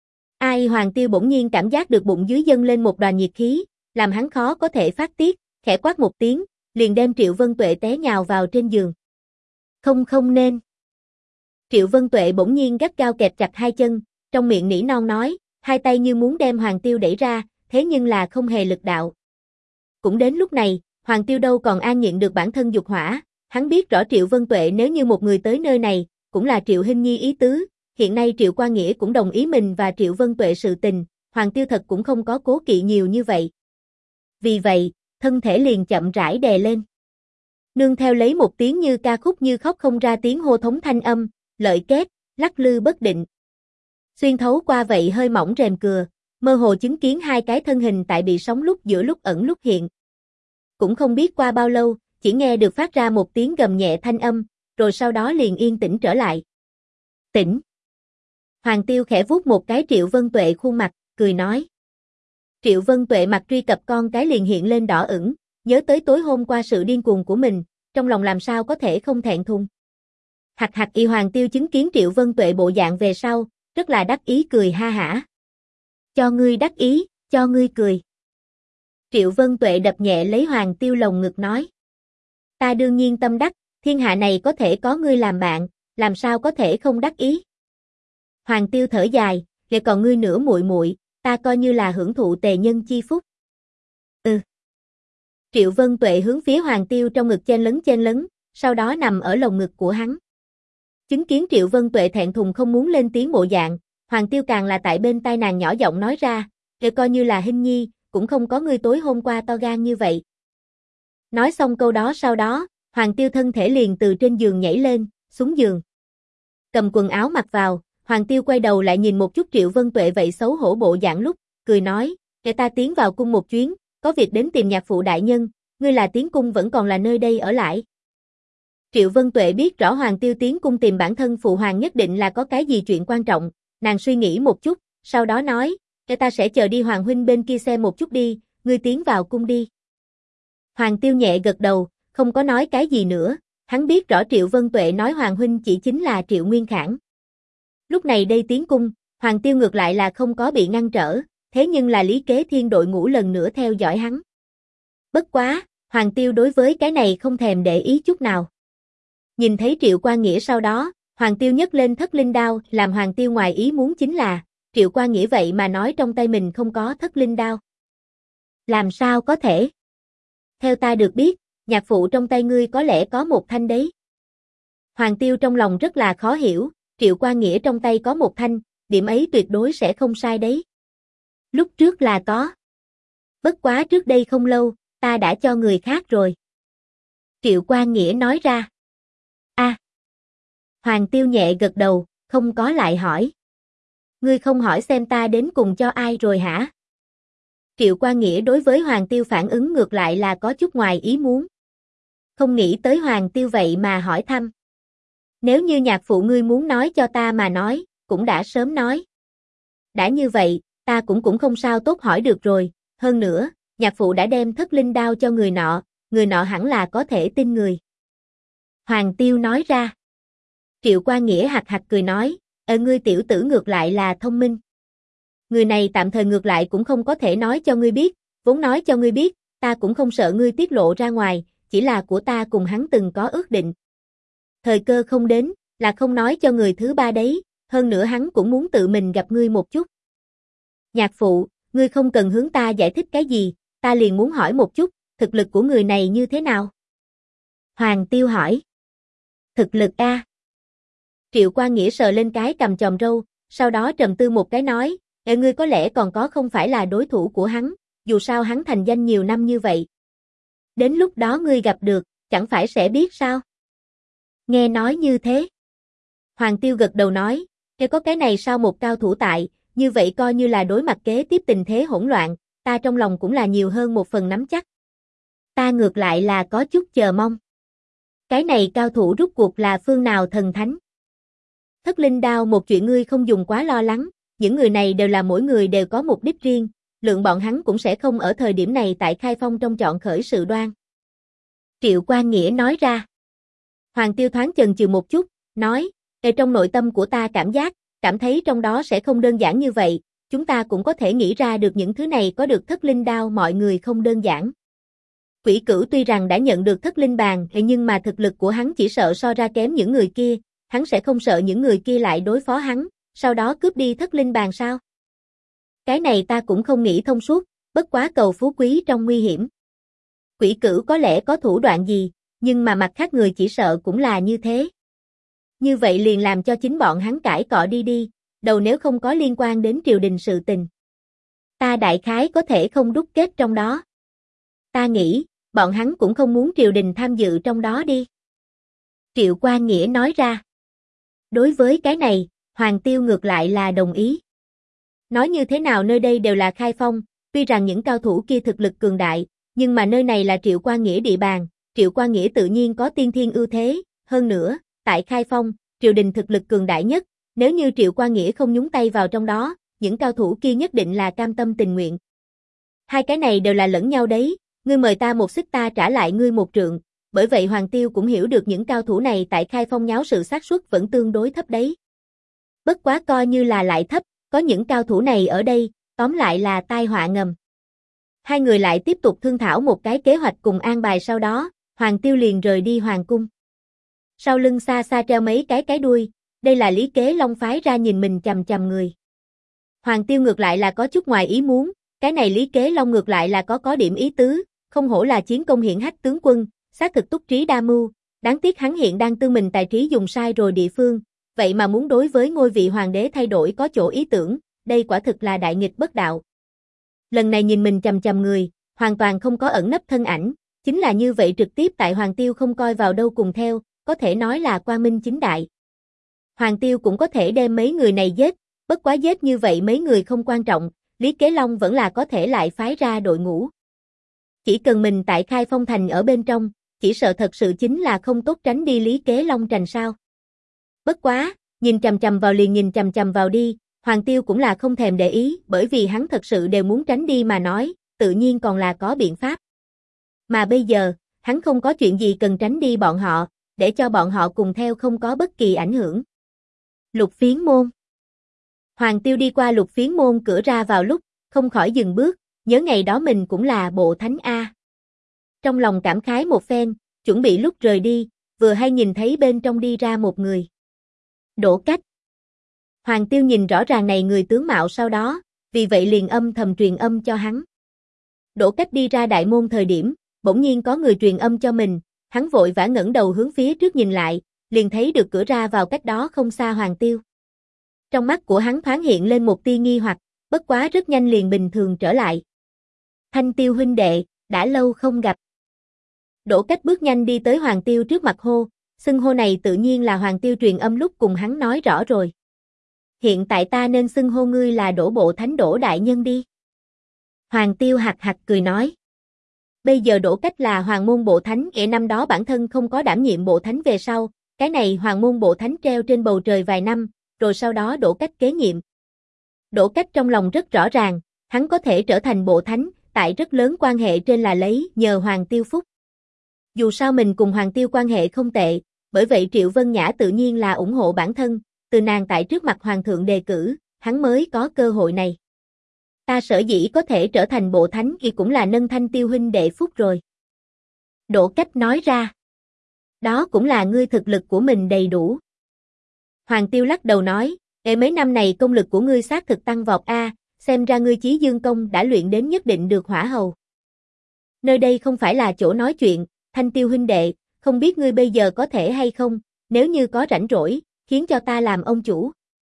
Ai Hoàng Tiêu bỗng nhiên cảm giác được bụng dưới dâng lên một đoàn nhiệt khí, làm hắn khó có thể phát tiết, khẽ quát một tiếng, liền đem Triệu Vân Tuệ té nhào vào trên giường. Không nên. Triệu Vân Tuệ bỗng nhiên gắt gao kẹp chặt hai chân, trong miệng nỉ non nói, hai tay như muốn đem Hoàng Tiêu đẩy ra, thế nhưng là không hề lực đạo. Cũng đến lúc này, Hoàng Tiêu đâu còn an nhịn được bản thân dục hỏa, hắn biết rõ Triệu Vân Tuệ nếu như một người tới nơi này, cũng là Triệu Hình Nhi ý tứ, hiện nay Triệu Qua Nghĩa cũng đồng ý mình và Triệu Vân Tuệ sự tình, Hoàng Tiêu thật cũng không có cố kỵ nhiều như vậy. Vì vậy, thân thể liền chậm rãi đè lên. Nương theo lấy một tiếng như ca khúc như khóc không ra tiếng hô thống thanh âm, lợi két, lắc lư bất định. Xuyên thấu qua vậy hơi mỏng rèm cừa, mơ hồ chứng kiến hai cái thân hình tại bị sóng lúc giữa lúc ẩn lúc hiện. Cũng không biết qua bao lâu, chỉ nghe được phát ra một tiếng gầm nhẹ thanh âm, rồi sau đó liền yên tĩnh trở lại. Tỉnh. Hoàng Tiêu khẽ vuốt một cái Triệu Vân Tuệ khuôn mặt, cười nói. Triệu Vân Tuệ mặt truy cập con cái liền hiện lên đỏ ửng, nhớ tới tối hôm qua sự điên cuồng của mình, trong lòng làm sao có thể không thẹn thùng. Hạc hạc y Hoàng Tiêu chứng kiến Triệu Vân Tuệ bộ dạng về sau, rất là đắc ý cười ha hả. Cho ngươi đắc ý, cho ngươi cười. Triệu Vân Tuệ đập nhẹ lấy Hoàng Tiêu lồng ngực nói. Ta đương nhiên tâm đắc, thiên hạ này có thể có ngươi làm bạn, làm sao có thể không đắc ý. Hoàng Tiêu thở dài, vậy còn ngươi nữa muội muội, ta coi như là hưởng thụ tề nhân chi phúc. Ừ. Triệu Vân Tuệ hướng phía Hoàng Tiêu trong ngực chen lấn, sau đó nằm ở lồng ngực của hắn. Chứng kiến Triệu Vân Tuệ thẹn thùng không muốn lên tiếng bộ dạng, Hoàng Tiêu càng là tại bên tai nàng nhỏ giọng nói ra, "Kể coi như là hình nhi, cũng không có ngươi tối hôm qua to gan như vậy." Nói xong câu đó sau đó, Hoàng Tiêu thân thể liền từ trên giường nhảy lên, xuống giường. Cầm quần áo mặc vào, Hoàng Tiêu quay đầu lại nhìn một chút Triệu Vân Tuệ vậy xấu hổ bộ dạng lúc, cười nói, "Để ta tiến vào cung một chuyến, có việc đến tìm nhạc phụ đại nhân, ngươi là tiến cung vẫn còn là nơi đây ở lại." Triệu Vân Tuệ biết rõ Hoàng Tiêu tiến cung tìm bản thân phụ hoàng nhất định là có cái gì chuyện quan trọng, nàng suy nghĩ một chút, sau đó nói, "Để ta sẽ chờ đi Hoàng huynh bên kia xem một chút đi, ngươi tiến vào cung đi." Hoàng Tiêu nhẹ gật đầu, không có nói cái gì nữa, hắn biết rõ Triệu Vân Tuệ nói Hoàng huynh chỉ chính là Triệu Nguyên Khảng. Lúc này đây tiến cung, Hoàng Tiêu ngược lại là không có bị ngăn trở, thế nhưng là Lý Kế Thiên đội ngũ lần nữa theo dõi hắn. Bất quá, Hoàng Tiêu đối với cái này không thèm để ý chút nào. Nhìn thấy Triệu Quan Nghĩa sau đó, Hoàng Tiêu nhấc lên thất linh đao, làm Hoàng Tiêu ngoài ý muốn chính là, Triệu Quan Nghĩa vậy mà nói trong tay mình không có thất linh đao. Làm sao có thể? Theo ta được biết, nhạc phụ trong tay ngươi có lẽ có một thanh đấy. Hoàng Tiêu trong lòng rất là khó hiểu, Triệu Quan Nghĩa trong tay có một thanh, điểm ấy tuyệt đối sẽ không sai đấy. Lúc trước là có. Bất quá trước đây không lâu, ta đã cho người khác rồi. Triệu Quan Nghĩa nói ra. Hoàng Tiêu nhẹ gật đầu, không có lại hỏi. Ngươi không hỏi xem ta đến cùng cho ai rồi hả? Triệu Quan Nghĩa đối với Hoàng Tiêu phản ứng ngược lại là có chút ngoài ý muốn. Không nghĩ tới Hoàng Tiêu vậy mà hỏi thăm. Nếu như nhạc phụ ngươi muốn nói cho ta mà nói, cũng đã sớm nói. Đã như vậy, ta cũng không sao tốt hỏi được rồi, hơn nữa, nhạc phụ đã đem thất linh đao cho người nọ hẳn là có thể tin người. Hoàng Tiêu nói ra. Triệu Quan Nghĩa hạc hạc cười nói, ngươi tiểu tử ngược lại là thông minh. Người này tạm thời ngược lại cũng không có thể nói cho ngươi biết, vốn nói cho ngươi biết, ta cũng không sợ ngươi tiết lộ ra ngoài, chỉ là của ta cùng hắn từng có ước định. Thời cơ không đến, là không nói cho người thứ ba đấy, hơn nữa hắn cũng muốn tự mình gặp ngươi một chút. Nhạc phụ, ngươi không cần hướng ta giải thích cái gì, ta liền muốn hỏi một chút, thực lực của người này như thế nào? Hoàng Tiêu hỏi. Thực lực a? Triệu Quan Nghĩa sờ lên cái cằm chòm râu, sau đó trầm tư một cái nói, ngươi có lẽ còn có không phải là đối thủ của hắn, dù sao hắn thành danh nhiều năm như vậy. Đến lúc đó ngươi gặp được, chẳng phải sẽ biết sao? Nghe nói như thế. Hoàng Tiêu gật đầu nói, có cái này sao một cao thủ tại, như vậy coi như là đối mặt kế tiếp tình thế hỗn loạn, ta trong lòng cũng là nhiều hơn một phần nắm chắc. Ta ngược lại là có chút chờ mong. Cái này cao thủ rút cuộc là phương nào thần thánh? Thất linh đao một chuyện ngươi không dùng quá lo lắng, những người này đều là mỗi người đều có mục đích riêng, lượng bọn hắn cũng sẽ không ở thời điểm này tại Khai Phong trong chọn khởi sự đoan. Triệu Quan Nghĩa nói ra. Hoàng Tiêu thoáng chần chừ một chút, nói, trong nội tâm của ta cảm thấy trong đó sẽ không đơn giản như vậy, chúng ta cũng có thể nghĩ ra được những thứ này có được thất linh đao mọi người không đơn giản. Quỷ Cửu tuy rằng đã nhận được thất linh bàn, nhưng mà thực lực của hắn chỉ sợ so ra kém những người kia, hắn sẽ không sợ những người kia lại đối phó hắn, sau đó cướp đi thất linh bàn sao? Cái này ta cũng không nghĩ thông suốt, bất quá cầu phú quý trong nguy hiểm. Quỷ Cửu có lẽ có thủ đoạn gì, nhưng mà mặt khác người chỉ sợ cũng là như thế. Như vậy liền làm cho chính bọn hắn cãi cọ đi, đầu nếu không có liên quan đến triều đình sự tình. Ta đại khái có thể không đúc kết trong đó. Ta nghĩ, bọn hắn cũng không muốn triều đình tham dự trong đó đi. Triệu Quan Nghĩa nói ra. Đối với cái này, Hoàng Tiêu ngược lại là đồng ý. Nói như thế nào nơi đây đều là Khai Phong, tuy rằng những cao thủ kia thực lực cường đại, nhưng mà nơi này là Triệu Quan Nghĩa địa bàn, Triệu Quan Nghĩa tự nhiên có tiên thiên ưu thế, hơn nữa, tại Khai Phong, triều đình thực lực cường đại nhất, nếu như Triệu Quan Nghĩa không nhúng tay vào trong đó, những cao thủ kia nhất định là cam tâm tình nguyện. Hai cái này đều là lẫn nhau đấy, ngươi mời ta một xích ta trả lại ngươi một trượng, bởi vậy Hoàng Tiêu cũng hiểu được những cao thủ này tại Khai Phong nháo sự xác suất vẫn tương đối thấp đấy. Bất quá coi như là lại thấp, có những cao thủ này ở đây, tóm lại là tai họa ngầm. Hai người lại tiếp tục thương thảo một cái kế hoạch cùng an bài sau đó, Hoàng Tiêu liền rời đi Hoàng cung. Sau lưng xa xa treo mấy cái đuôi, đây là Lý Kế Long phái ra nhìn mình chằm chằm người. Hoàng Tiêu ngược lại là có chút ngoài ý muốn, cái này Lý Kế Long ngược lại là có điểm ý tứ, không hổ là chiến công hiển hách tướng quân, xác thực túc trí đa mưu, đáng tiếc hắn hiện đang tư mình tài trí dùng sai rồi địa phương, vậy mà muốn đối với ngôi vị hoàng đế thay đổi có chỗ ý tưởng, đây quả thực là đại nghịch bất đạo. Lần này nhìn mình chằm chằm người, hoàn toàn không có ẩn nấp thân ảnh, chính là như vậy trực tiếp tại Hoàng Tiêu không coi vào đâu cùng theo, có thể nói là quang minh chính đại. Hoàng Tiêu cũng có thể đem mấy người này giết, bất quá giết như vậy mấy người không quan trọng, Lý Kế Long vẫn là có thể lại phái ra đội ngũ. Chỉ cần mình tại Khai Phong Thành ở bên trong, chỉ sợ thật sự chính là không tốt tránh đi Lý Kế Long trành sao. Bất quá, nhìn chằm chằm vào liền nhìn chằm chằm vào đi, Hoàng Tiêu cũng là không thèm để ý, bởi vì hắn thật sự đều muốn tránh đi mà nói, tự nhiên còn là có biện pháp. Mà bây giờ, hắn không có chuyện gì cần tránh đi bọn họ, để cho bọn họ cùng theo không có bất kỳ ảnh hưởng. Lục Phiến Môn. Hoàng Tiêu đi qua Lục Phiến Môn cửa ra vào lúc, không khỏi dừng bước, nhớ ngày đó mình cũng là bộ thánh A. Trong lòng cảm khái một phen, chuẩn bị lúc rời đi, vừa hay nhìn thấy bên trong đi ra một người. Đỗ Cách. Hoàng Tiêu nhìn rõ ràng này người tướng mạo sau đó, vì vậy liền âm thầm truyền âm cho hắn. Đỗ Cách đi ra đại môn thời điểm, bỗng nhiên có người truyền âm cho mình, hắn vội vã ngẩng đầu hướng phía trước nhìn lại, liền thấy được cửa ra vào cách đó không xa Hoàng Tiêu. Trong mắt của hắn thoáng hiện lên một tia nghi hoặc, bất quá rất nhanh liền bình thường trở lại. Thanh Tiêu huynh đệ, đã lâu không gặp. Đỗ Cách bước nhanh đi tới Hoàng Tiêu trước mặt hô, xưng hô này tự nhiên là Hoàng Tiêu truyền âm lúc cùng hắn nói rõ rồi. Hiện tại ta nên xưng hô ngươi là Đỗ Bộ Thánh Đỗ Đại Nhân đi. Hoàng Tiêu hạc hạc cười nói. Bây giờ Đỗ Cách là Hoàng Môn Bộ Thánh, năm đó bản thân không có đảm nhiệm Bộ Thánh về sau, cái này Hoàng Môn Bộ Thánh treo trên bầu trời vài năm, rồi sau đó Đỗ Cách kế nhiệm. Đỗ Cách trong lòng rất rõ ràng, hắn có thể trở thành Bộ Thánh, tại rất lớn quan hệ trên là lấy nhờ Hoàng Tiêu phúc. Dù sao mình cùng Hoàng Tiêu quan hệ không tệ, bởi vậy Triệu Vân Nhã tự nhiên là ủng hộ bản thân, từ nàng tại trước mặt Hoàng thượng đề cử, hắn mới có cơ hội này. Ta sở dĩ có thể trở thành Bộ Thánh thì cũng là nâng Thanh Tiêu huynh đệ phúc rồi. Đỗ Cách nói ra. Đó cũng là ngươi thực lực của mình đầy đủ. Hoàng Tiêu lắc đầu nói, mấy năm này công lực của ngươi xác thực tăng vọt a, xem ra ngươi Chí Dương công đã luyện đến nhất định được hỏa hầu. Nơi đây không phải là chỗ nói chuyện, Thanh Tiêu huynh đệ, không biết ngươi bây giờ có thể hay không, nếu như có rảnh rỗi, khiến cho ta làm ông chủ.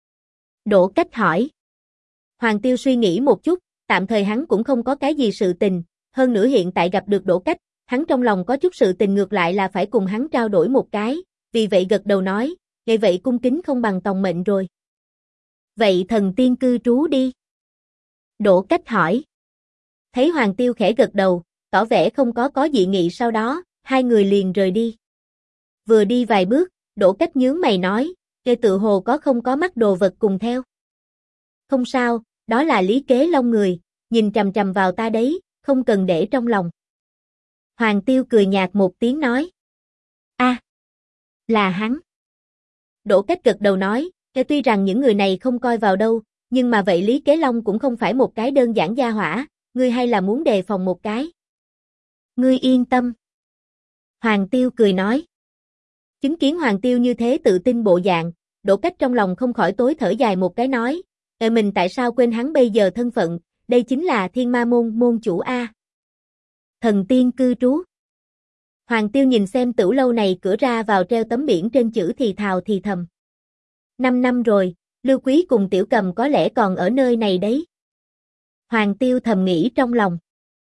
Đỗ Cách hỏi. Hoàng Tiêu suy nghĩ một chút, tạm thời hắn cũng không có cái gì sự tình, hơn nữa hiện tại gặp được Đỗ Cách, hắn trong lòng có chút sự tình ngược lại là phải cùng hắn trao đổi một cái, vì vậy gật đầu nói, ngay vậy cung kính không bằng tòng mệnh rồi. Vậy thần tiên cư trú đi. Đỗ Cách hỏi. Thấy Hoàng Tiêu khẽ gật đầu, tỏ vẻ không có dị nghị, sau đó, hai người liền rời đi. Vừa đi vài bước, Đỗ Cách nhướng mày nói, kê tự hồ không có mắc đồ vật cùng theo. Không sao, đó là Lý Kế Long người, nhìn chằm chằm vào ta đấy, không cần để trong lòng. Hoàng Tiêu cười nhạt một tiếng nói. A, là hắn. Đỗ Cách gật đầu nói, tuy rằng những người này không coi vào đâu, nhưng mà vậy Lý Kế Long cũng không phải một cái đơn giản gia hỏa, ngươi hay là muốn đề phòng một cái. Ngươi yên tâm. Hoàng Tiêu cười nói. Chứng kiến Hoàng Tiêu như thế tự tin bộ dạng, Đỗ Cách trong lòng không khỏi tối thở dài một cái nói, mình tại sao quên hắn bây giờ thân phận, đây chính là Thiên Ma môn môn chủ A. Thần tiên cư trú. Hoàng Tiêu nhìn xem tửu lâu này cửa ra vào treo tấm biển trên chữ thì thào thì thầm. 5 năm rồi, Lưu Quý cùng Tiểu Cầm có lẽ còn ở nơi này đấy. Hoàng Tiêu thầm nghĩ trong lòng.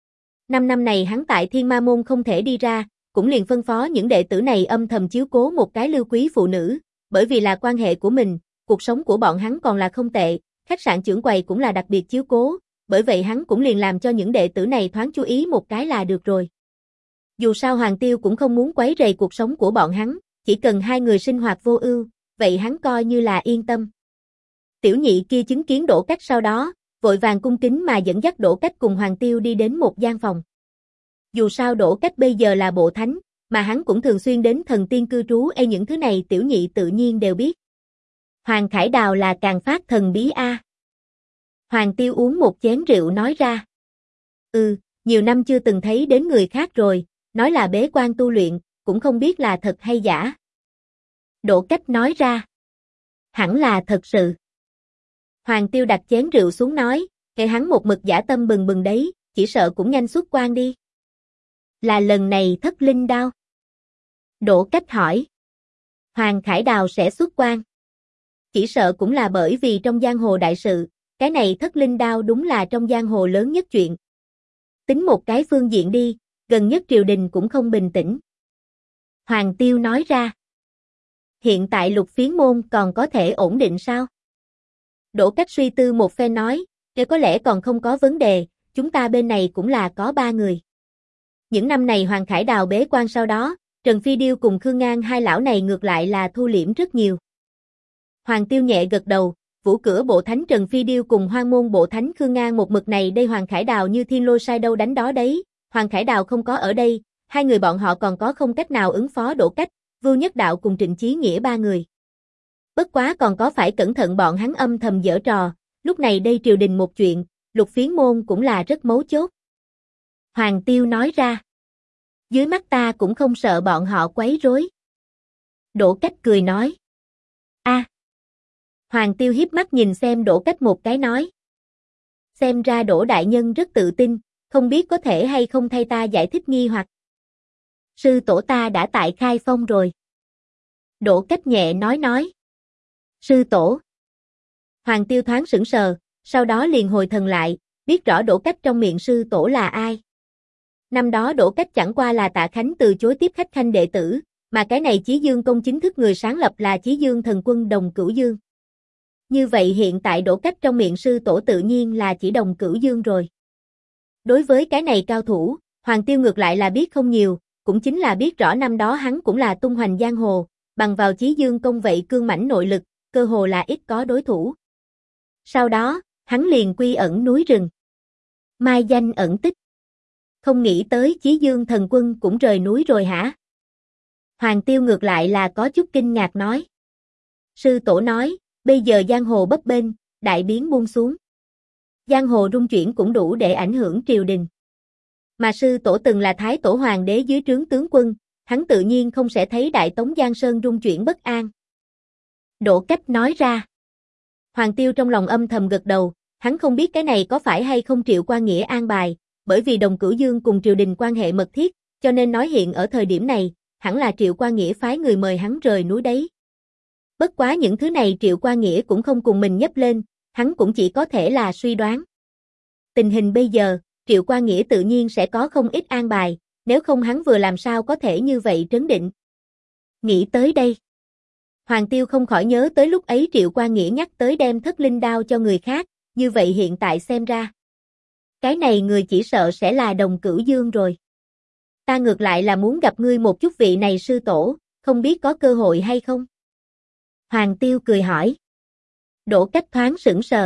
5 năm này hắn tại Thiên Ma môn không thể đi ra, cũng liền phân phó những đệ tử này âm thầm chiếu cố một cái Lưu Quý phụ nữ, bởi vì là quan hệ của mình, cuộc sống của bọn hắn còn là không tệ, khách sạn trưởng quầy cũng là đặc biệt chiếu cố, bởi vậy hắn cũng liền làm cho những đệ tử này thoáng chú ý một cái là được rồi. Dù sao Hoàng Tiêu cũng không muốn quấy rầy cuộc sống của bọn hắn, chỉ cần hai người sinh hoạt vô ưu, vậy hắn coi như là yên tâm. Tiểu nhị kia chứng kiến Đỗ Cách sau đó, vội vàng cung kính mà dẫn dắt Đỗ Cách cùng Hoàng Tiêu đi đến một gian phòng. Dù sao Đỗ Cách bây giờ là Bộ Thánh, mà hắn cũng thường xuyên đến thần tiên cư trú, những thứ này tiểu nhị tự nhiên đều biết. Hoàng Khải Đào là càng phát thần bí a. Hoàng Tiêu uống một chén rượu nói ra. Nhiều năm chưa từng thấy đến người khác rồi, nói là bế quan tu luyện, cũng không biết là thật hay giả. Đỗ Cách nói ra. Hẳn là thật sự. Hoàng Tiêu đặt chén rượu xuống nói, kệ hắn một mực dã tâm bừng bừng đấy, chỉ sợ cũng nhanh xuất quan đi. Là lần này thất linh đao? Đỗ Cách hỏi. Hoàng Khải Đào sẽ xuất quan. Chỉ sợ cũng là bởi vì trong giang hồ đại sự, cái này thất linh đao đúng là trong giang hồ lớn nhất chuyện. Tính một cái phương diện đi, gần nhất triều đình cũng không bình tĩnh. Hoàng Tiêu nói ra. Hiện tại Lục Phiến môn còn có thể ổn định sao? Đỗ Cách suy tư một phen nói, nếu có lẽ còn không có vấn đề, chúng ta bên này cũng là có 3 người. Những năm này Hoàng Khải Đào bế quan sau đó, Trần Phi Điêu cùng Khương Ngang hai lão này ngược lại là thu liễm rất nhiều. Hoàng Tiêu nhẹ gật đầu, Vũ Cửa bộ thánh Trần Phi Điêu cùng Hoang môn bộ thánh Khương Ngang một mực này đây Hoàng Khải Đào như thiên lôi sai đâu đánh đó đấy, Hoàng Khải Đào không có ở đây, hai người bọn họ còn có không cách nào ứng phó Đỗ Cách, Vưu Nhất Đạo cùng Trịnh Chí Nghĩa 3 người. Bất quá còn có phải cẩn thận bọn hắn âm thầm giở trò, lúc này đây triều đình một chuyện, Lục Phiến môn cũng là rất mấu chốt. Hoàng Tiêu nói ra. Dưới mắt ta cũng không sợ bọn họ quấy rối. Đỗ Cách cười nói. A. Hoàng Tiêu hiếp mắt nhìn xem Đỗ Cách một cái nói. Xem ra Đỗ đại nhân rất tự tin, không biết có thể hay không thay ta giải thích nghi hoặc. Sư tổ ta đã tại khai phong rồi. Đỗ Cách nhẹ nói. Sư tổ. Hoàng Tiêu thoáng sững sờ, sau đó liền hồi thần lại, biết rõ Đỗ Cách trong miệng sư tổ là ai. Năm đó Đỗ Cách chẳng qua là Tạ Khánh từ chối tiếp khách khanh đệ tử, mà cái này Chí Dương Công chính thức người sáng lập là Chí Dương Thần Quân Đồng Cửu Dương. Như vậy hiện tại Đỗ Cách trong miệng sư tổ tự nhiên là chỉ Đồng Cửu Dương rồi. Đối với cái này cao thủ, Hoàng Tiêu ngược lại là biết không nhiều, cũng chính là biết rõ năm đó hắn cũng là tung hoành giang hồ, bằng vào Chí Dương Công vậy cương mãnh nội lực, cơ hồ là ít có đối thủ. Sau đó, hắn liền quy ẩn núi rừng. Mai danh ẩn tích. Không nghĩ tới Chí Dương Thần Quân cũng rời núi rồi hả? Hoàng Tiêu ngược lại là có chút kinh ngạc nói. Sư tổ nói, bây giờ giang hồ bấp bênh, đại biến buông xuống. Giang hồ rung chuyển cũng đủ để ảnh hưởng triều đình. Mà sư tổ từng là thái tổ hoàng đế dưới trướng tướng quân, hắn tự nhiên không sẽ thấy đại tống Giang Sơn rung chuyển bất an. Đỗ Cách nói ra. Hoàng Tiêu trong lòng âm thầm gật đầu, hắn không biết cái này có phải hay không Triệu Quan Nghĩa an bài, bởi vì Đồng Cửu Dương cùng triều đình quan hệ mật thiết, cho nên nói hiện ở thời điểm này, hẳn là Triệu Quan Nghĩa phái người mời hắn rời núi đấy. Bất quá những thứ này Triệu Quan Nghĩa cũng không cùng mình nhấp lên, hắn cũng chỉ có thể là suy đoán. Tình hình bây giờ, Triệu Quan Nghĩa tự nhiên sẽ có không ít an bài, nếu không hắn vừa làm sao có thể như vậy trấn định. Nghĩ tới đây, Hoàng Tiêu không khỏi nhớ tới lúc ấy Triệu Quan Nghĩa nhắc tới đem thất linh đao cho người khác, như vậy hiện tại xem ra. Cái này người chỉ sợ sẽ là Đồng Cửu Dương rồi. Ta ngược lại là muốn gặp ngươi một chút vị này sư tổ, không biết có cơ hội hay không? Hoàng Tiêu cười hỏi. Đỗ Cách thoáng sững sờ.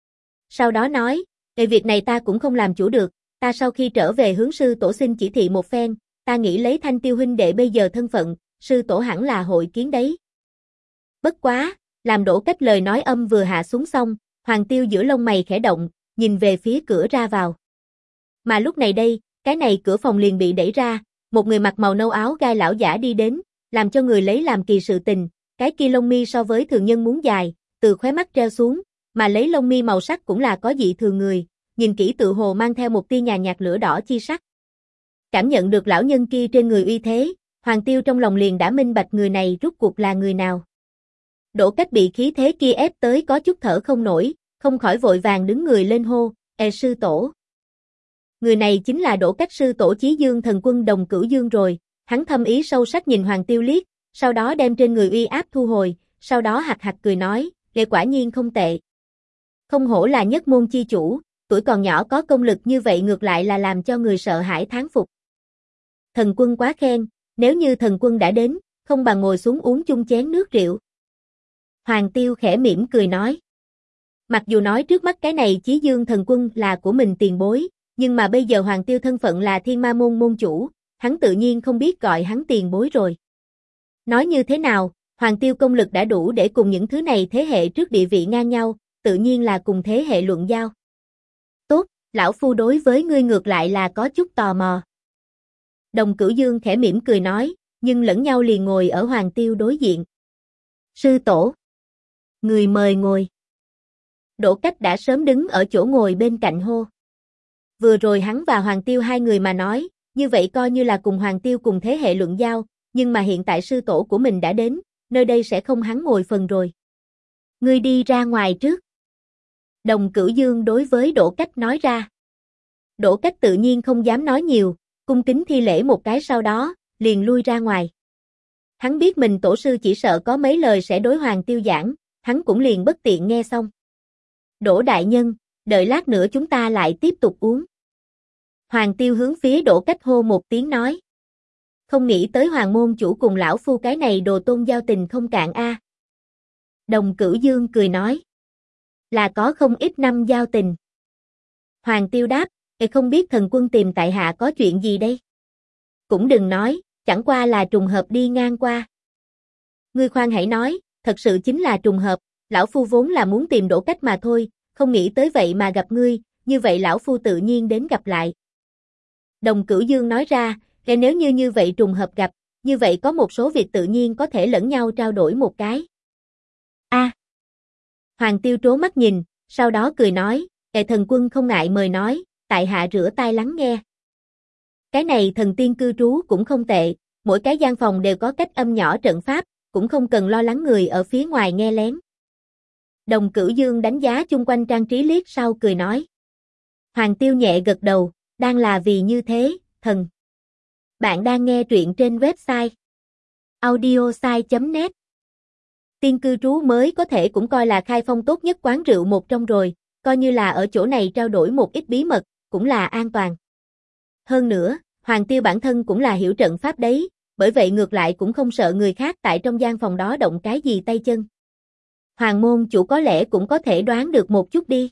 Sau đó nói, về việc này ta cũng không làm chủ được, ta sau khi trở về hướng sư tổ xin chỉ thị một phen, ta nghĩ lấy Thanh Tiêu huynh đệ bây giờ thân phận, sư tổ hẳn là hội kiến đấy. Bất quá, làm Đỗ Cách lời nói âm vừa hạ xuống xong, Hoàng Tiêu giữa lông mày khẽ động, nhìn về phía cửa ra vào. Mà lúc này đây, cái này cửa phòng liền bị đẩy ra, một người mặc màu nâu áo gai lão giả đi đến, làm cho người lấy làm kỳ sự tình, cái kia lông mi so với thường nhân muốn dài, từ khóe mắt treo xuống, mà lấy lông mi màu sắc cũng là có dị thường người, nhìn kỹ tự hồ mang theo một tia nhàn nhạt lửa đỏ chi sắc. Cảm nhận được lão nhân kia trên người uy thế, Hoàng Tiêu trong lòng liền đã minh bạch người này rốt cuộc là người nào. Đỗ Cách bị khí thế kia ép tới có chút thở không nổi, không khỏi vội vàng đứng người lên hô, sư tổ. Người này chính là Đỗ Cách sư tổ Chí Dương Thần Quân Đồng Cửu Dương rồi, hắn thâm ý sâu sắc nhìn Hoàng Tiêu liếc, sau đó đem trên người uy áp thu hồi, sau đó hạc hạc cười nói, đệ quả nhiên không tệ. Không hổ là nhất môn chi chủ, tuổi còn nhỏ có công lực như vậy ngược lại là làm cho người sợ hãi thán phục. Thần quân quá khen, nếu như thần quân đã đến, không bằng ngồi xuống uống chung chén nước rượu. Hoàng Tiêu khẽ mỉm cười nói. Mặc dù nói trước mắt cái này Chí Dương Thần Quân là của mình tiền bối, nhưng mà bây giờ Hoàng Tiêu thân phận là Thiên Ma môn môn chủ, hắn tự nhiên không biết gọi hắn tiền bối rồi. Nói như thế nào, Hoàng Tiêu công lực đã đủ để cùng những thứ này thế hệ trước địa vị ngang nhau, tự nhiên là cùng thế hệ luận giao. Tốt, lão phu đối với ngươi ngược lại là có chút tò mò. Đồng Cửu Dương khẽ mỉm cười nói, nhưng lẫn nhau liền ngồi ở Hoàng Tiêu đối diện. Sư tổ. Người mời ngồi. Đỗ Cách đã sớm đứng ở chỗ ngồi bên cạnh hô. Vừa rồi hắn và Hoàng Tiêu hai người mà nói, như vậy coi như là cùng Hoàng Tiêu cùng thế hệ luận giao, nhưng mà hiện tại sư tổ của mình đã đến, nơi đây sẽ không hắn ngồi phần rồi. Ngươi đi ra ngoài trước. Đồng Cửu Dương đối với Đỗ Cách nói ra. Đỗ Cách tự nhiên không dám nói nhiều, cung kính thi lễ một cái sau đó, liền lui ra ngoài. Hắn biết mình tổ sư chỉ sợ có mấy lời sẽ đối Hoàng Tiêu giảng, hắn cũng liền bất tiện nghe xong. Đỗ đại nhân, đợi lát nữa chúng ta lại tiếp tục uống. Hoàng Tiêu hướng phía Đỗ Cách hô một tiếng nói. Không nghĩ tới Hoàng môn chủ cùng lão phu cái này đồ tôn giao tình không cạn a. Đồng Cửu Dương cười nói. Là có không ít năm giao tình. Hoàng Tiêu đáp, không biết thần quân tìm tại hạ có chuyện gì đây? Cũng đừng nói, chẳng qua là trùng hợp đi ngang qua. Ngươi khoan hãy nói, thật sự chính là trùng hợp, lão phu vốn là muốn tìm Đỗ Cách mà thôi, không nghĩ tới vậy mà gặp ngươi, như vậy lão phu tự nhiên đến gặp lại. Đồng Cửu Dương nói ra, nếu như vậy trùng hợp gặp, như vậy có một số việc tự nhiên có thể lẫn nhau trao đổi một cái. A. Hoàng Tiêu trố mắt nhìn, sau đó cười nói, thần quân không ngại mời nói, tại hạ rửa tai lắng nghe. Cái này thần tiên cư trú cũng không tệ, mỗi cái gian phòng đều có cách âm nhỏ trận pháp, cũng không cần lo lắng người ở phía ngoài nghe lén. Đồng Cửu Dương đánh giá chung quanh trang trí liếc sau cười nói. Hoàng Tiêu nhẹ gật đầu, đang là vì như thế, thần. Bạn đang nghe truyện trên website audiosai.net. Tiên cư trú mới có thể cũng coi là khai phong tốt nhất quán rượu một trong rồi, coi như là ở chỗ này trao đổi một ít bí mật, cũng là an toàn. Hơn nữa, Hoàng Tiêu bản thân cũng là hiểu trận pháp đấy, bởi vậy ngược lại cũng không sợ người khác tại trong gian phòng đó động cái gì tay chân. Hoàng môn chủ có lẽ cũng có thể đoán được một chút đi.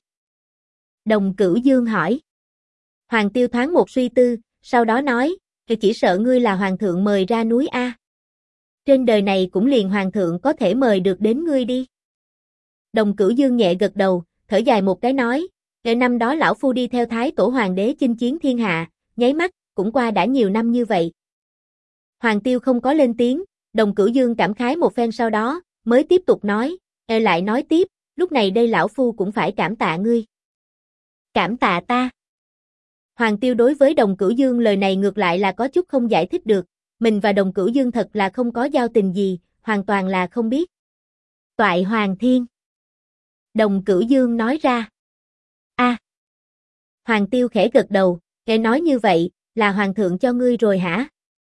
Đồng Cửu Dương hỏi. Hoàng Tiêu thoáng một suy tư, sau đó nói, chỉ sợ ngươi là hoàng thượng mời ra núi A. Trên đời này cũng liền hoàng thượng có thể mời được đến ngươi đi. Đồng Cửu Dương nhẹ gật đầu, thở dài một cái nói, năm đó lão phu đi theo Thái Tổ Hoàng đế chinh chiến thiên hạ, nháy mắt, cũng qua đã nhiều năm như vậy. Hoàng Tiêu không có lên tiếng, Đồng Cửu Dương cảm khái một phen sau đó, mới tiếp tục nói, lại nói tiếp, lúc này đây lão phu cũng phải cảm tạ ngươi. Cảm tạ ta. Hoàng Tiêu đối với Đồng Cửu Dương lời này ngược lại là có chút không giải thích được, mình và Đồng Cửu Dương thật là không có giao tình gì, hoàn toàn là không biết. Toại Hoàng Thiên. Đồng Cửu Dương nói ra. A. Hoàng Tiêu khẽ gật đầu, nghe nói như vậy, là hoàng thượng cho ngươi rồi hả?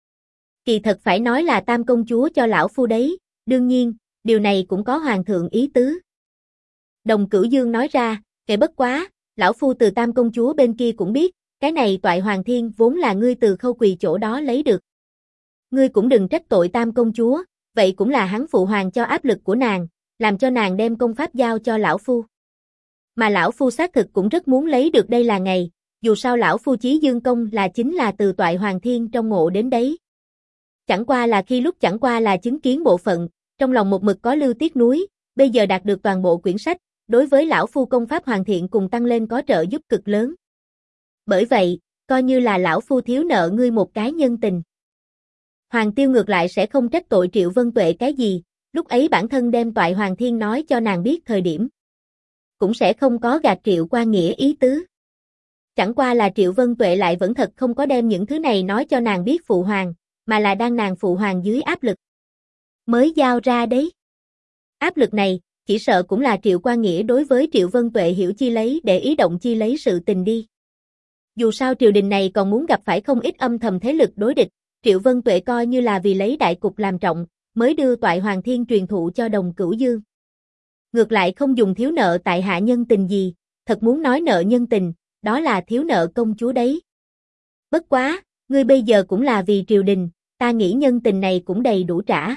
Kỳ thật phải nói là Tam công chúa cho lão phu đấy, đương nhiên, điều này cũng có hoàng thượng ý tứ. Đồng Cửu Dương nói ra, bất quá, lão phu từ Tam công chúa bên kia cũng biết, cái này Toại Hoàng Thiên vốn là ngươi từ Khâu Quỳ chỗ đó lấy được. Ngươi cũng đừng trách tội Tam công chúa, vậy cũng là hắn phụ hoàng cho áp lực của nàng, làm cho nàng đem công pháp giao cho lão phu. Mà lão phu xác thực cũng rất muốn lấy được đây là ngày, dù sao lão phu chí dương công là chính là từ Toại Hoàng Thiên trong ngộ đến đấy. Chẳng qua là chứng kiến bộ phận, trong lòng một mực có lưu tiếc nuối, bây giờ đạt được toàn bộ quyển sách, đối với lão phu công pháp hoàn thiện cùng tăng lên có trợ giúp cực lớn. Bởi vậy, coi như là lão phu thiếu nợ ngươi một cái nhân tình. Hoàng Tiêu ngược lại sẽ không trách tội Triệu Vân Tuệ cái gì, lúc ấy bản thân đem Toại Hoàng Thiên nói cho nàng biết thời điểm. Cũng sẽ không có gạt Triệu Quan Nghĩa ý tứ. Chẳng qua là Triệu Vân Tuệ lại vẫn thật không có đem những thứ này nói cho nàng biết phụ hoàng, mà là đang nàng phụ hoàng dưới áp lực. Mới giao ra đấy. Áp lực này, chỉ sợ cũng là Triệu Quan Nghĩa đối với Triệu Vân Tuệ hiểu chi lấy để ý động chi lấy sự tình đi. Dù sao triều đình này còn muốn gặp phải không ít âm thầm thế lực đối địch, Triệu Vân Tuệ coi như là vì lấy đại cục làm trọng, mới đưa Toại Hoàng Thiên truyền thụ cho Đồng Cửu Dương. Ngược lại không dùng thiếu nợ tại hạ nhân tình gì, thật muốn nói nợ nhân tình, đó là thiếu nợ công chúa đấy. Bất quá, ngươi bây giờ cũng là vì triều đình, ta nghĩ nhân tình này cũng đầy đủ trả.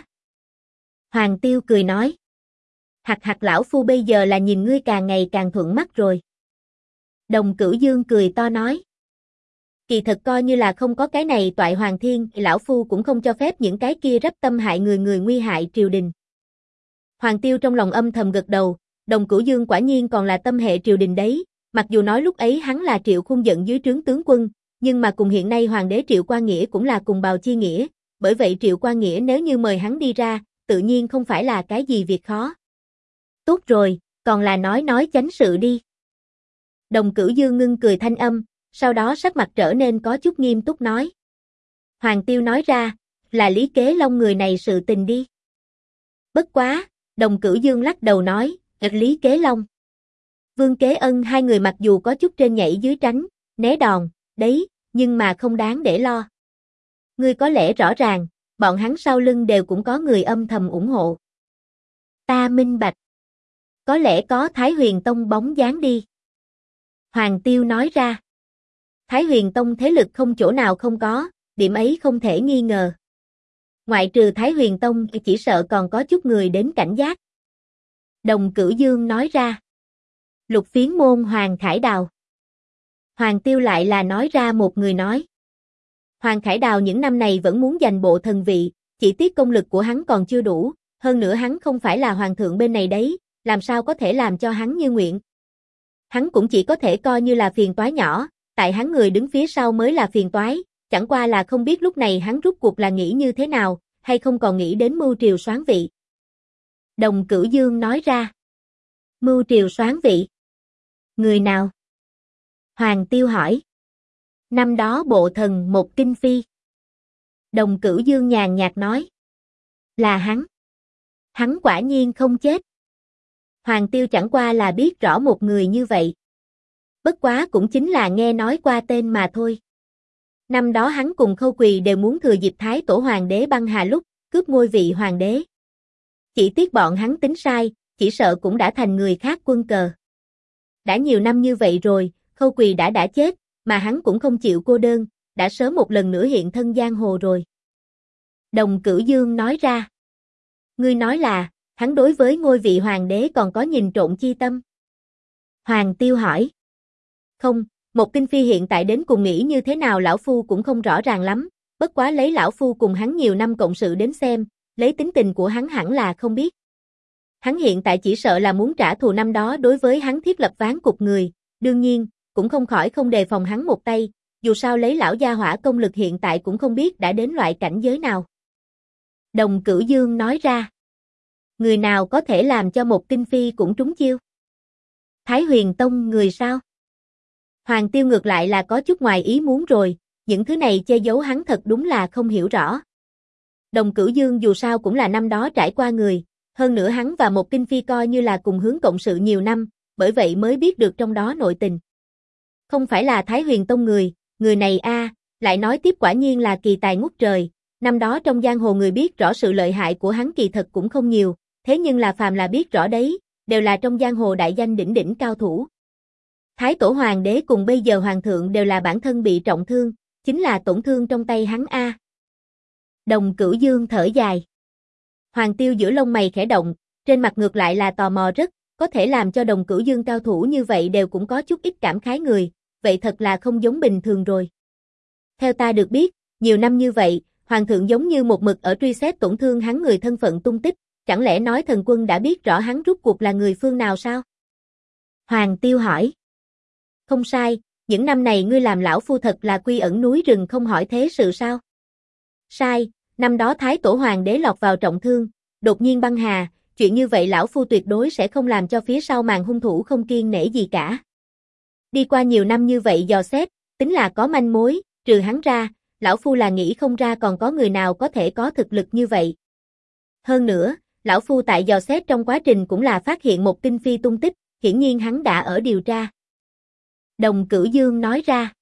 Hoàng Tiêu cười nói. Hạc lão phu bây giờ là nhìn ngươi càng ngày càng thuận mắt rồi. Đồng Cửu Dương cười to nói. Kỳ thật coi như là không có cái này Toại Hoàng Thiên, lão phu cũng không cho phép những cái kia rắp tâm hại người nguy hại triều đình. Hoàng Tiêu trong lòng âm thầm gật đầu, Đồng Cửu Dương quả nhiên còn là tâm hệ triều đình đấy, mặc dù nói lúc ấy hắn là Triệu Khung giận dưới trướng tướng quân, nhưng mà cùng hiện nay hoàng đế Triệu Quan Nghĩa cũng là cùng bào chi nghĩa, bởi vậy Triệu Quan Nghĩa nếu như mời hắn đi ra, tự nhiên không phải là cái gì việc khó. Tốt rồi, Còn là nói chánh sự đi. Đồng Cửu Dương ngưng cười thanh âm, sau đó sắc mặt trở nên có chút nghiêm túc nói. Hoàng Tiêu nói ra, là Lý Kế Long người này sự tình đi. Bất quá, Đồng Cửu Dương lắc đầu nói, Lý Kế Long. Vương Kế Ân hai người mặc dù có chút trên nhảy dưới tránh, né đòn, đấy, nhưng mà không đáng để lo. Ngươi có lẽ rõ ràng, bọn hắn sau lưng đều cũng có người âm thầm ủng hộ. Ta minh bạch. Có lẽ có Thái Huyền Tông bóng dáng đi. Hoàng Tiêu nói ra. Thái Huyền Tông thế lực không chỗ nào không có, điểm ấy không thể nghi ngờ. Ngoại trừ Thái Huyền Tông chỉ sợ còn có chút người đến cảnh giác. Đồng Cửu Dương nói ra. Lục Phiến Môn Hoàng Khải Đào. Hoàng Tiêu lại là nói ra một người nói. Hoàng Khải Đào những năm này vẫn muốn giành bộ thần vị, chỉ tiếc công lực của hắn còn chưa đủ, hơn nữa hắn không phải là hoàng thượng bên này đấy, làm sao có thể làm cho hắn như nguyện. Hắn cũng chỉ có thể coi như là phiền toái nhỏ, tại hắn người đứng phía sau mới là phiền toái, chẳng qua là không biết lúc này hắn rút cuộc là nghĩ như thế nào, hay không còn nghĩ đến mưu triều soán vị. Đồng Cửu Dương nói ra. Mưu triều soán vị. Người nào? Hoàng Tiêu hỏi. Năm đó bộ thần một kinh phi. Đồng Cửu Dương nhàn nhạt nói. Là hắn. Hắn quả nhiên không chết. Hoàng Tiêu chẳng qua là biết rõ một người như vậy. Bất quá cũng chính là nghe nói qua tên mà thôi. Năm đó hắn cùng Khâu Quỳ đều muốn thừa dịp Thái Tổ Hoàng đế băng hà lúc, cướp ngôi vị hoàng đế. Chỉ tiếc bọn hắn tính sai, chỉ sợ cũng đã thành người khác quân cờ. Đã nhiều năm như vậy rồi, Khâu Quỳ đã chết, mà hắn cũng không chịu cô đơn, đã sớm một lần nữa hiện thân giang hồ rồi. Đồng Cửu Dương nói ra. Ngươi nói là, hắn đối với ngôi vị hoàng đế còn có nhìn trộm chi tâm. Hoàng Tiêu hỏi. Không, một kinh phi hiện tại đến cùng nghĩ như thế nào lão phu cũng không rõ ràng lắm, bất quá lấy lão phu cùng hắn nhiều năm cộng sự đến xem, lấy tính tình của hắn hẳn là không biết. Hắn hiện tại chỉ sợ là muốn trả thù năm đó đối với hắn thiết lập ván cục người, đương nhiên, cũng không khỏi không đề phòng hắn một tay, dù sao lấy lão gia hỏa công lực hiện tại cũng không biết đã đến loại cảnh giới nào. Đồng Cửu Dương nói ra. Người nào có thể làm cho một kinh phi cũng trúng chiêu? Thái Huyền Tông người sao? Hoàng Tiêu ngược lại là có chút ngoài ý muốn rồi, những thứ này che giấu hắn thật đúng là không hiểu rõ. Đồng Cửu Dương dù sao cũng là năm đó trải qua người, hơn nữa hắn và một kinh phi coi như là cùng hướng cộng sự nhiều năm, bởi vậy mới biết được trong đó nội tình. Không phải là Thái Huyền Tông người này lại nói tiếp quả nhiên là kỳ tài ngút trời, năm đó trong giang hồ người biết rõ sự lợi hại của hắn kỳ thật cũng không nhiều, thế nhưng là phàm là biết rõ đấy, đều là trong giang hồ đại danh đỉnh đỉnh cao thủ. Thái Tổ Hoàng đế cùng bây giờ Hoàng thượng đều là bản thân bị trọng thương, chính là tổn thương trong tay hắn Đồng Cửu Dương thở dài. Hoàng Tiêu giữa lông mày khẽ động, trên mặt ngược lại là tò mò rất, có thể làm cho Đồng Cửu Dương cao thủ như vậy đều cũng có chút ít cảm khái người, vậy thật là không giống bình thường rồi. Theo ta được biết, nhiều năm như vậy, Hoàng thượng giống như một mực ở truy xét tổn thương hắn người thân phận tung tích, chẳng lẽ nói thần quân đã biết rõ hắn rút cuộc là người phương nào sao? Hoàng Tiêu hỏi. Không sai, những năm này ngươi làm lão phu thật là quy ẩn núi rừng không hỏi thế sự sao? Sai, năm đó Thái Tổ Hoàng đế lọt vào trọng thương, đột nhiên băng hà, chuyện như vậy lão phu tuyệt đối sẽ không làm cho phía sau màn hung thủ không kiêng nể gì cả. Đi qua nhiều năm như vậy dò xét, tính là có manh mối, trừ hắn ra, lão phu là nghĩ không ra còn có người nào có thể có thực lực như vậy. Hơn nữa, lão phu tại dò xét trong quá trình cũng là phát hiện một kinh phi tung tích, hiển nhiên hắn đã ở điều tra. Đồng Cửu Dương nói ra.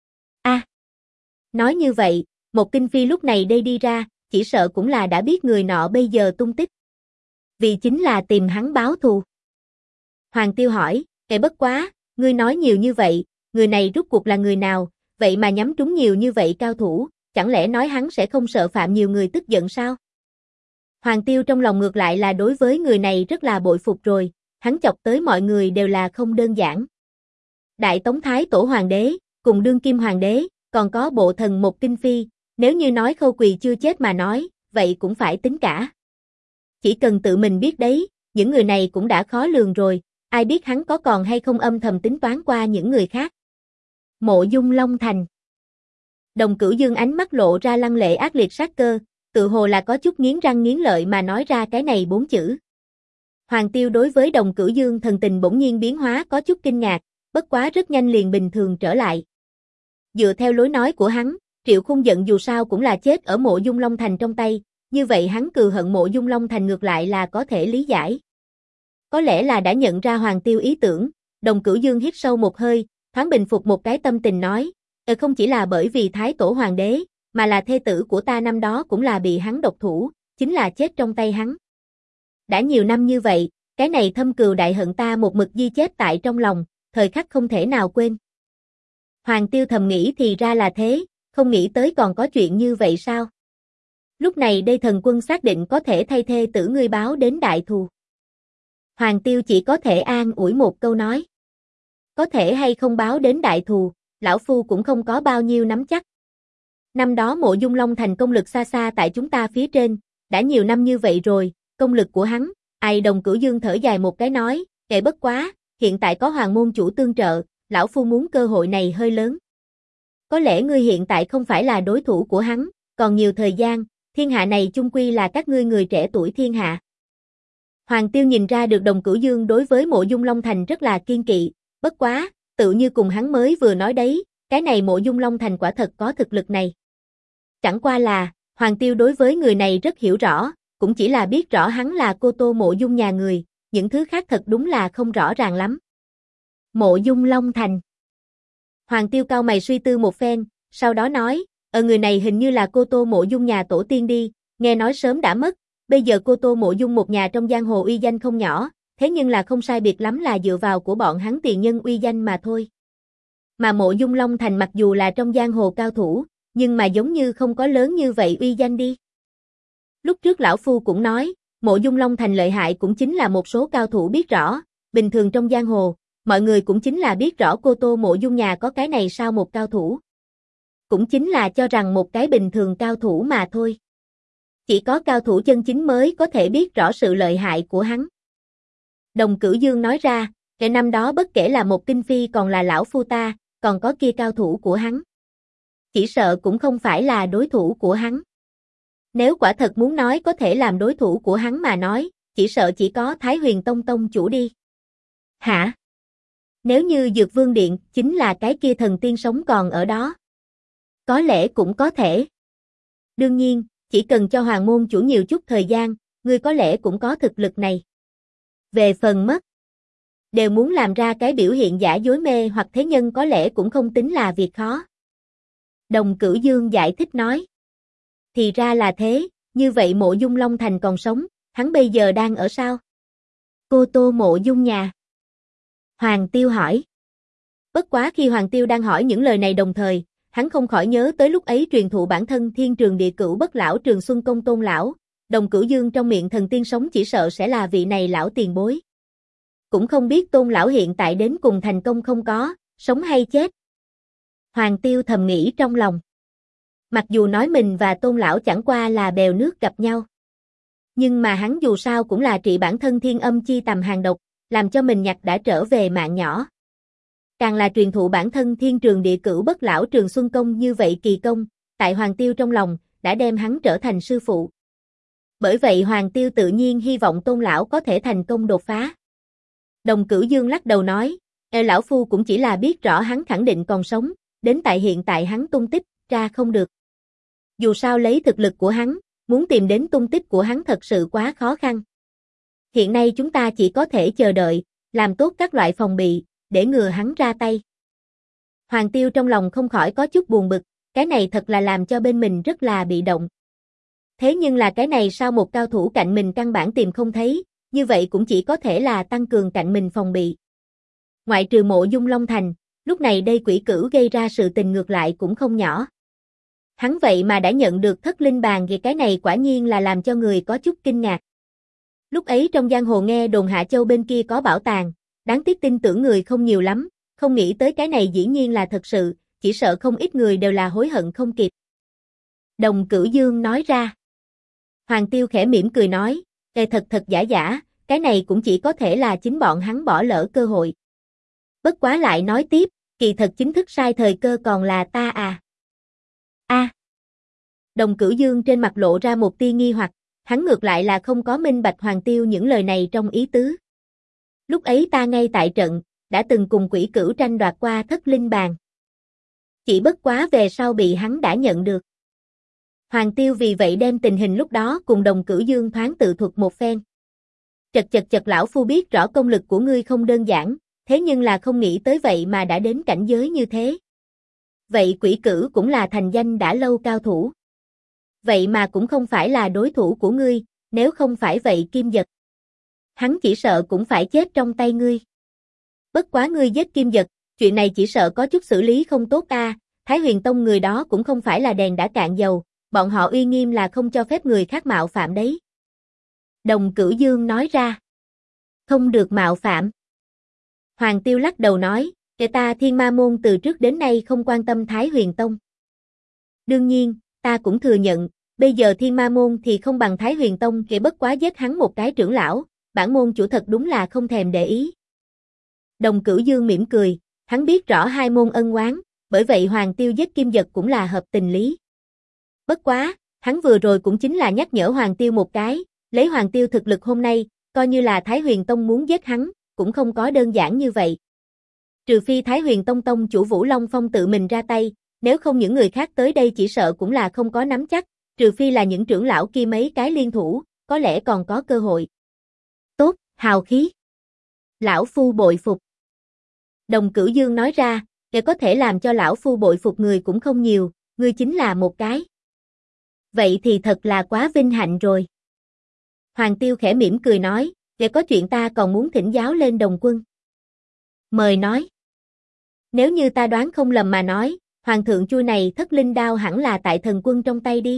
Nói như vậy, một kinh phi lúc này đây đi ra, chỉ sợ cũng là đã biết người nọ bây giờ tung tích. Vì chính là tìm hắn báo thù. Hoàng Tiêu hỏi, bất quá, ngươi nói nhiều như vậy, người này rút cuộc là người nào, vậy mà nhắm trúng nhiều như vậy cao thủ, chẳng lẽ nói hắn sẽ không sợ phạm nhiều người tức giận sao? Hoàng Tiêu trong lòng ngược lại là đối với người này rất là bội phục rồi, hắn chọc tới mọi người đều là không đơn giản. Đại Tống Thái Tổ Hoàng đế, cùng đương kim hoàng đế, còn có bộ thần một kinh phi, nếu như nói Khâu Quỳ chưa chết mà nói, vậy cũng phải tính cả. Chỉ cần tự mình biết đấy, những người này cũng đã khó lường rồi, ai biết hắn có còn hay không âm thầm tính toán qua những người khác. Mộ Dung Long Thành. Đồng Cửu Dương ánh mắt lộ ra lăng lệ ác liệt sát cơ, tự hồ là có chút nghiến răng nghiến lợi mà nói ra cái này 4 chữ. Hoàng Tiêu đối với Đồng Cửu Dương thần tình bỗng nhiên biến hóa có chút kinh ngạc, bất quá rất nhanh liền bình thường trở lại. Dựa theo lối nói của hắn, Triệu Khung giận dù sao cũng là chết ở Mộ Dung Long Thành trong tay, như vậy hắn cừu hận Mộ Dung Long Thành ngược lại là có thể lý giải. Có lẽ là đã nhận ra Hoàng Tiêu ý tưởng, Đồng Cửu Dương hít sâu một hơi, thoáng bình phục một cái tâm tình nói, không chỉ là bởi vì Thái Tổ Hoàng đế, mà là thê tử của ta năm đó cũng là bị hắn độc thủ, chính là chết trong tay hắn. Đã nhiều năm như vậy, cái này thâm cừu đại hận ta một mực ghi chép tại trong lòng, thời khắc không thể nào quên. Hoàng Tiêu thầm nghĩ thì ra là thế, không nghĩ tới còn có chuyện như vậy sao? Lúc này đây thần quân xác định có thể thay thê tử ngươi báo đến đại thù. Hoàng Tiêu chỉ có thể an ủi một câu nói. Có thể hay không báo đến đại thù, lão phu cũng không có bao nhiêu nắm chắc. Năm đó Mộ Dung Long Thành công lực xa xa tại chúng ta phía trên, đã nhiều năm như vậy rồi, công lực của hắn, Đồng Cửu Dương thở dài một cái nói, bất quá, hiện tại có Hoàng môn chủ tương trợ, lão phu muốn cơ hội này hơi lớn. Có lẽ ngươi hiện tại không phải là đối thủ của hắn, còn nhiều thời gian, thiên hạ này chung quy là các ngươi người trẻ tuổi thiên hạ. Hoàng Tiêu nhìn ra được Đồng Cửu Dương đối với Mộ Dung Long Thành rất là kiên kỵ, bất quá, tự như cùng hắn mới vừa nói đấy, cái này Mộ Dung Long Thành quả thật có thực lực này. Chẳng qua là, Hoàng Tiêu đối với người này rất hiểu rõ, cũng chỉ là biết rõ hắn là cô tô Mộ Dung nhà người, những thứ khác thật đúng là không rõ ràng lắm. Mộ Dung Long Thành. Hoàng Tiêu cau mày suy tư một phen, sau đó nói, người này hình như là cô tô Mộ Dung nhà tổ tiên đi, nghe nói sớm đã mất, bây giờ cô tô Mộ Dung một nhà trong giang hồ uy danh không nhỏ, thế nhưng là không sai biệt lắm là dựa vào của bọn hắn tiền nhân uy danh mà thôi. Mà Mộ Dung Long Thành mặc dù là trong giang hồ cao thủ, nhưng mà giống như không có lớn như vậy uy danh đi. Lúc trước lão phu cũng nói, Mộ Dung Long Thành lợi hại cũng chính là một số cao thủ biết rõ, bình thường trong giang hồ, mọi người cũng chính là biết rõ cô tô Mộ Dung nhà có cái này sao một cao thủ. Cũng chính là cho rằng một cái bình thường cao thủ mà thôi. Chỉ có cao thủ chân chính mới có thể biết rõ sự lợi hại của hắn. Đồng Cửu Dương nói ra, cái năm đó bất kể là một kinh phi còn là lão phu ta, còn có kia cao thủ của hắn. Chỉ sợ cũng không phải là đối thủ của hắn. Nếu quả thật muốn nói có thể làm đối thủ của hắn mà nói, chỉ sợ chỉ có Thái Huyền Tông tông chủ đi. Hả? Nếu như Dược Vương Điện chính là cái kia thần tiên sống còn ở đó. Có lẽ cũng có thể. Đương nhiên, chỉ cần cho Hoàng môn chủ nhiều chút thời gian, ngươi có lẽ cũng có thực lực này. Về phần mất, đều muốn làm ra cái biểu hiện giả dối mê hoặc thế nhân có lẽ cũng không tính là việc khó. Đồng Cửu Dương giải thích nói. Thì ra là thế, như vậy Mộ Dung Long Thành còn sống, hắn bây giờ đang ở sao? Cô tô Mộ Dung nhà. Hoàng Tiêu hỏi. Bất quá khi Hoàng Tiêu đang hỏi những lời này đồng thời, hắn không khỏi nhớ tới lúc ấy truyền thụ bản thân Thiên Trường Địa Cửu Bất Lão Trường Xuân Công Tôn lão, Đồng Cửu Dương trong miệng thần tiên sống chỉ sợ sẽ là vị này lão tiền bối. Cũng không biết Tôn lão hiện tại đến cùng thành công không có, sống hay chết. Hoàng Tiêu thầm nghĩ trong lòng. Mặc dù nói mình và Tôn lão chẳng qua là bèo nước gặp nhau. Nhưng mà hắn dù sao cũng là trị bản thân thiên âm chi tầm hàng độc, làm cho mình nhặt đã trở về mạng nhỏ. Càng là truyền thụ bản thân Thiên Trường Địa Cửu Bất Lão Trường Xuân Công như vậy kỳ công, tại Hoàng Tiêu trong lòng, đã đem hắn trở thành sư phụ. Bởi vậy Hoàng Tiêu tự nhiên hy vọng Tôn lão có thể thành công đột phá. Đồng Cửu Dương lắc đầu nói, lão phu cũng chỉ là biết rõ hắn khẳng định còn sống, đến tại hiện tại hắn tung tích, ra không được. Dù sao lấy thực lực của hắn, muốn tìm đến tung tích của hắn thật sự quá khó khăn. Hiện nay chúng ta chỉ có thể chờ đợi, làm tốt các loại phòng bị, để ngừa hắn ra tay. Hoàng Tiêu trong lòng không khỏi có chút buồn bực, cái này thật là làm cho bên mình rất là bị động. Thế nhưng là cái này sao một cao thủ cạnh mình căn bản tìm không thấy, như vậy cũng chỉ có thể là tăng cường cạnh mình phòng bị. Ngoại trừ Mộ Dung Long Thành, lúc này đây quỷ cửu gây ra sự tình ngược lại cũng không nhỏ. Hắn vậy mà đã nhận được thất linh bàn thì cái này quả nhiên là làm cho người có chút kinh ngạc. Lúc ấy trong giang hồ nghe đồn Hạ Châu bên kia có bảo tàng, đáng tiếc tin tưởng người không nhiều lắm, không nghĩ tới cái này dĩ nhiên là thật sự, chỉ sợ không ít người đều là hối hận không kịp. Đồng Cửu Dương nói ra. Hoàng Tiêu khẽ mỉm cười nói, thật giả giả, cái này cũng chỉ có thể là chính bọn hắn bỏ lỡ cơ hội. Bất quá lại nói tiếp, kỳ thật chính thức sai thời cơ còn là ta à. Đồng Cửu Dương trên mặt lộ ra một tia nghi hoặc, hắn ngược lại là không có minh bạch Hoàng Tiêu những lời này trong ý tứ. Lúc ấy ta ngay tại trận, đã từng cùng Quỷ Cửu tranh đoạt qua Thất Linh Bàn. Chỉ bất quá về sau bị hắn đã nhận được. Hoàng Tiêu vì vậy đem tình hình lúc đó cùng Đồng Cửu Dương thoáng tự thuật một phen. Chật lão phu biết rõ công lực của ngươi không đơn giản, thế nhưng là không nghĩ tới vậy mà đã đến cảnh giới như thế. Vậy Quỷ Cửu cũng là thành danh đã lâu cao thủ. Vậy mà cũng không phải là đối thủ của ngươi, nếu không phải vậy Kim Dật. Hắn chỉ sợ cũng phải chết trong tay ngươi. Bất quá ngươi giết Kim Dật, chuyện này chỉ sợ có chút xử lý không tốt a. Thái Huyền Tông người đó cũng không phải là đèn đã cạn dầu, bọn họ uy nghiêm là không cho phép người khác mạo phạm đấy. Đồng Cửu Dương nói ra. Không được mạo phạm. Hoàng Tiêu lắc đầu nói, kể ta Thiên Ma Môn từ trước đến nay không quan tâm Thái Huyền Tông. Đương nhiên, ta cũng thừa nhận, bây giờ Thiên Ma Môn thì không bằng Thái Huyền Tông, kể bất quá giết hắn một cái trưởng lão, bản môn chủ thật đúng là không thèm để ý. Đồng Cửu Dương mỉm cười, hắn biết rõ hai môn ân oán, bởi vậy Hoàng Tiêu giết Kim Dật cũng là hợp tình lý. Bất quá, hắn vừa rồi cũng chính là nhắc nhở Hoàng Tiêu một cái, lấy Hoàng Tiêu thực lực hôm nay, coi như là Thái Huyền Tông muốn giết hắn, cũng không có đơn giản như vậy. Trừ phi Thái Huyền Tông tông chủ Vũ Long Phong tự mình ra tay, nếu không những người khác tới đây chỉ sợ cũng là không có nắm chắc, trừ phi là những trưởng lão kia mấy cái liên thủ, có lẽ còn có cơ hội. Tốt, hào khí. Lão phu bội phục. Đồng Cửu Dương nói ra, để có thể làm cho lão phu bội phục người cũng không nhiều, ngươi chính là một cái. Vậy thì thật là quá vinh hạnh rồi. Hoàng Tiêu khẽ mỉm cười nói, để có chuyện ta còn muốn thỉnh giáo lên Đồng quân. Mời nói. Nếu như ta đoán không lầm mà nói, Hoàng thượng chui này Thất Linh đao hẳn là tại Thần quân trong tay đi.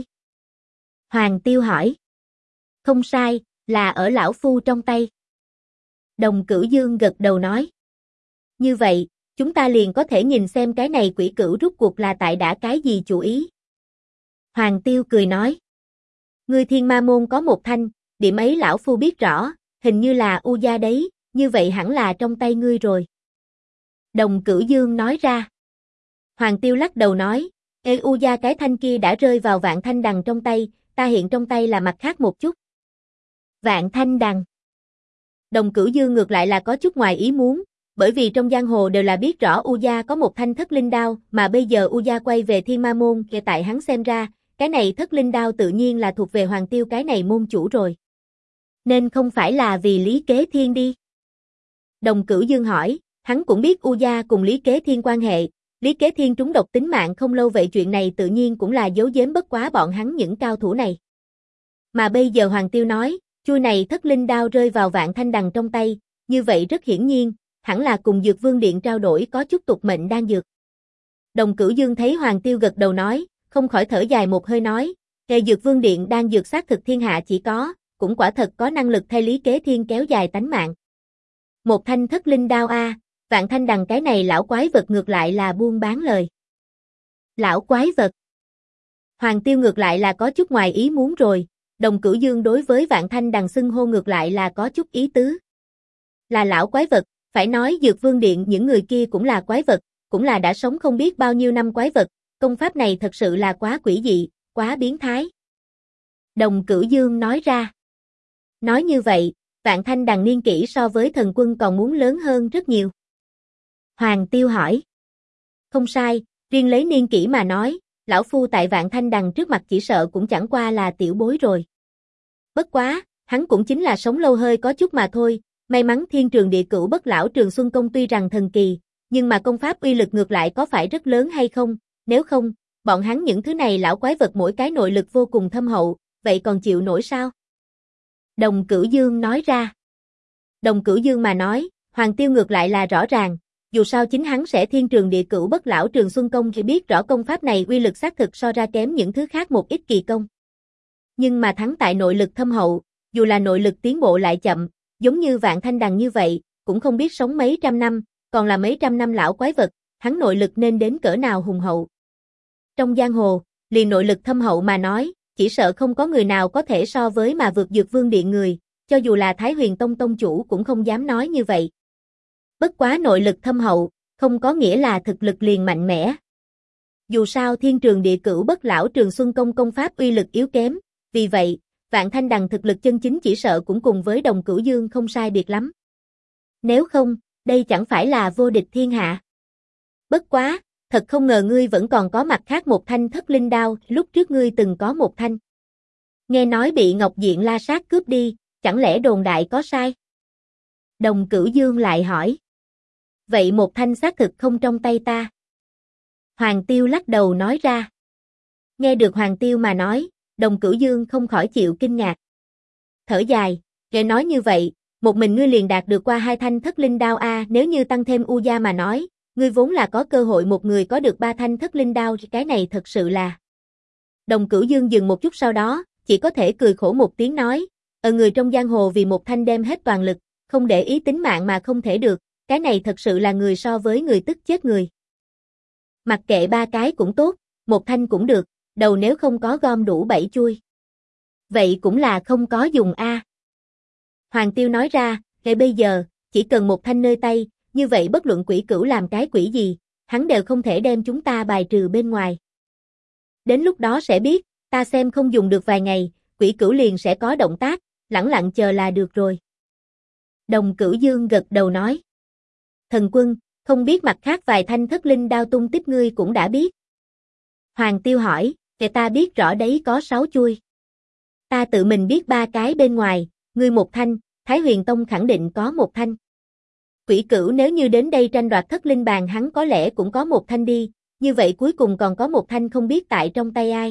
Hoàng Tiêu hỏi. Không sai, là ở lão phu trong tay. Đồng Cửu Dương gật đầu nói. Như vậy, chúng ta liền có thể nhìn xem cái này Quỷ Cửu rút cuộc là tại đã cái gì chủ ý. Hoàng Tiêu cười nói. Ngươi Thiên Ma Môn có một thanh, điểm ấy lão phu biết rõ, hình như là U Gia đấy, như vậy hẳn là trong tay ngươi rồi. Đồng Cửu Dương nói ra. Hoàng Tiêu lắc đầu nói, U Gia cái thanh kia đã rơi vào Vạn Thanh Đằng trong tay, ta hiện trong tay là mặt khác một chút. Vạn Thanh Đằng. Đồng Cửu Dương ngược lại là có chút ngoài ý muốn, bởi vì trong giang hồ đều là biết rõ U Gia có một thanh Thất Linh đao, mà bây giờ U Gia quay về Thiên Ma Môn, kể tại hắn xem ra, cái này Thất Linh đao tự nhiên là thuộc về Hoàng Tiêu cái này môn chủ rồi. Nên không phải là vì Lý Kế Thiên đi. Đồng Cửu Dương hỏi, hắn cũng biết U Gia cùng Lý Kế Thiên quan hệ, Lý Kế Thiên trúng độc tính mạng không lâu vậy chuyện này tự nhiên cũng là giấu giếm bất quá bọn hắn những cao thủ này. Mà bây giờ Hoàng Tiêu nói, chui này Thất Linh đao rơi vào Vạn Thanh Đằng trong tay, như vậy rất hiển nhiên, hẳn là cùng Dược Vương Điện trao đổi có chút tục mệnh đan dược. Đồng Cửu Dương thấy Hoàng Tiêu gật đầu nói, không khỏi thở dài một hơi nói, kề Dược Vương Điện đan dược xác thực thiên hạ chỉ có, cũng quả thật có năng lực thay Lý Kế Thiên kéo dài tánh mạng. Một thanh Thất Linh đao a, Vạn Thanh Đằng cái này lão quái vật ngược lại là buôn bán lời. Lão quái vật. Hoàng Tiêu ngược lại là có chút ngoài ý muốn rồi, Đồng Cửu Dương đối với Vạn Thanh Đằng xưng hô ngược lại là có chút ý tứ. Là lão quái vật, phải nói Dược Vương Điện những người kia cũng là quái vật, cũng là đã sống không biết bao nhiêu năm quái vật, công pháp này thật sự là quá quỷ dị, quá biến thái. Đồng Cửu Dương nói ra. Nói như vậy, Vạn Thanh Đằng niên kỷ so với Thần quân còn muốn lớn hơn rất nhiều. Hoàng Tiêu hỏi. Không sai, riêng lấy niên kỷ mà nói, lão phu tại Vạn Thanh Đằng trước mặt chỉ sợ cũng chẳng qua là tiểu bối rồi. Bất quá, hắn cũng chính là sống lâu hơi có chút mà thôi, may mắn Thiên Trường Địa Cửu Bất Lão Trường Xuân Công tuy rằng thần kỳ, nhưng mà công pháp uy lực ngược lại có phải rất lớn hay không, nếu không, bọn hắn những thứ này lão quái vật mỗi cái nội lực vô cùng thâm hậu, vậy còn chịu nổi sao? Đồng Cửu Dương nói ra. Đồng Cửu Dương mà nói, Hoàng Tiêu ngược lại là rõ ràng, dù sao chính hắn sẽ Thiên Trường Địa Cửu Bất Lão Trường Xuân Công thì biết rõ công pháp này uy lực xác thực so ra kém những thứ khác một ít kỳ công. Nhưng mà thắng tại nội lực thâm hậu, dù là nội lực tiến bộ lại chậm, giống như Vạn Thanh Đằng như vậy, cũng không biết sống mấy trăm năm, còn là mấy trăm năm lão quái vật, hắn nội lực nên đến cỡ nào hùng hậu. Trong giang hồ, liền nội lực thâm hậu mà nói, chỉ sợ không có người nào có thể so với mà vượt Dược Vương Điện người, cho dù là Thái Huyền Tông tông chủ cũng không dám nói như vậy. Bất quá nội lực thâm hậu, không có nghĩa là thực lực liền mạnh mẽ. Dù sao Thiên Trường Địa Cửu Bất Lão Trường Xuân Công công pháp uy lực yếu kém, vì vậy, Vạn Thanh Đằng thực lực chân chính chỉ sợ cũng cùng với Đồng Cửu Dương không sai biệt lắm. Nếu không, đây chẳng phải là vô địch thiên hạ. Bất quá, thật không ngờ ngươi vẫn còn có mặt khác một thanh thất linh đao, lúc trước ngươi từng có một thanh. Nghe nói bị Ngọc Diện La Sát cướp đi, chẳng lẽ đồn đại có sai? Đồng Cửu Dương lại hỏi. Vậy một thanh xác thực không trong tay ta. Hoàng Tiêu lắc đầu nói ra. Nghe được Hoàng Tiêu mà nói, Đồng Cửu Dương không khỏi chịu kinh ngạc. Thở dài, nghe nói như vậy, một mình ngươi liền đạt được qua 2 thanh thất linh đao a, nếu như tăng thêm U Gia mà nói, ngươi vốn là có cơ hội một người có được 3 thanh thất linh đao, cái này thật sự là. Đồng Cửu Dương dừng một chút sau đó, chỉ có thể cười khổ một tiếng nói, người trong giang hồ vì một thanh đem hết toàn lực, không để ý tính mạng mà không thể được, cái này thật sự là người so với người tức chết người. Mặc kệ 3 cái cũng tốt, một thanh cũng được, đầu nếu không có gom đủ 7 chui. Vậy cũng là không có dùng a. Hoàng Tiêu nói ra, ngay bây giờ, chỉ cần một thanh nơi tay, như vậy bất luận quỷ cửu làm cái quỷ gì, hắn đều không thể đem chúng ta bài trừ bên ngoài. Đến lúc đó sẽ biết, ta xem không dùng được vài ngày, quỷ cửu liền sẽ có động tác, lẳng lặng chờ là được rồi. Đồng Cửu Dương gật đầu nói. Thần quân, không biết mặt khác vài thanh thất linh đao tung tích ngươi cũng đã biết. Hoàng Tiêu hỏi, kể ta biết rõ đấy có 6 chui. Ta tự mình biết 3 cái bên ngoài, ngươi một thanh, Thái Huyền Tông khẳng định có một thanh. Quỷ cửu nếu như đến đây tranh đoạt thất linh bàn hắn có lẽ cũng có một thanh đi, như vậy cuối cùng còn có một thanh không biết tại trong tay ai.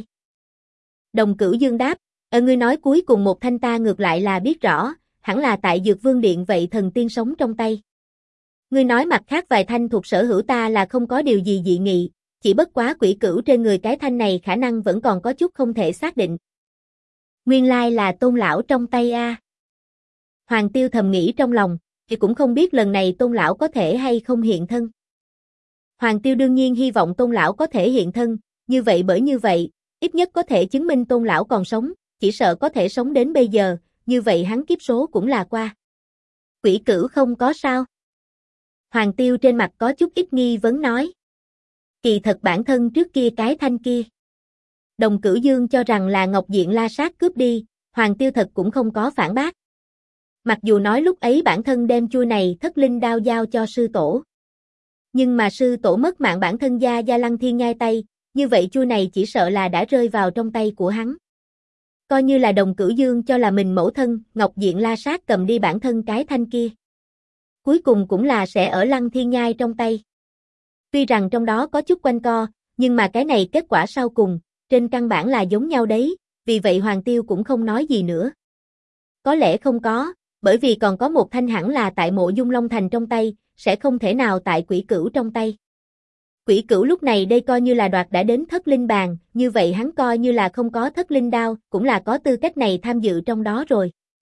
Đồng Cửu Dương đáp, ngươi nói cuối cùng một thanh ta ngược lại là biết rõ, hẳn là tại Dược Vương Điện vậy thần tiên sống trong tay. Ngươi nói mặt khác vài thanh thuộc sở hữu ta là không có điều gì dị nghị, chỉ bất quá quỷ cửu trên người cái thanh này khả năng vẫn còn có chút không thể xác định. Nguyên lai là Tôn lão trong tay a. Hoàng Tiêu thầm nghĩ trong lòng, thì cũng không biết lần này Tôn lão có thể hay không hiện thân. Hoàng Tiêu đương nhiên hy vọng Tôn lão có thể hiện thân, như vậy, ít nhất có thể chứng minh Tôn lão còn sống, chỉ sợ có thể sống đến bây giờ, như vậy hắn kiếp số cũng là qua. Quỷ cửu không có sao? Hoàng Tiêu trên mặt có chút ít nghi vấn nói. Kỳ thật bản thân trước kia cái thanh kia. Đồng Cửu Dương cho rằng là Ngọc Diện La Sát cướp đi, Hoàng Tiêu thật cũng không có phản bác. Mặc dù nói lúc ấy bản thân đem chui này thất linh đao giao cho sư tổ. Nhưng mà sư tổ mất mạng bản thân Gia Lăng Thiên nhai tay, như vậy chui này chỉ sợ là đã rơi vào trong tay của hắn. Coi như là Đồng Cửu Dương cho là mình mẫu thân, Ngọc Diện La Sát cầm đi bản thân cái thanh kia. Cuối cùng cũng là sẽ ở Lăng Thiên nhai trong tay. Tuy rằng trong đó có chút quanh co, nhưng mà cái này kết quả sau cùng, trên căn bản là giống nhau đấy, vì vậy Hoàng Tiêu cũng không nói gì nữa. Có lẽ không có, bởi vì còn có một thanh hẳn là tại Mộ Dung Long Thành trong tay, sẽ không thể nào tại quỷ cửu trong tay. Quỷ cửu lúc này đây coi như là đoạt đã đến thất linh bàn, như vậy hắn coi như là không có thất linh đao, cũng là có tư cách này tham dự trong đó rồi.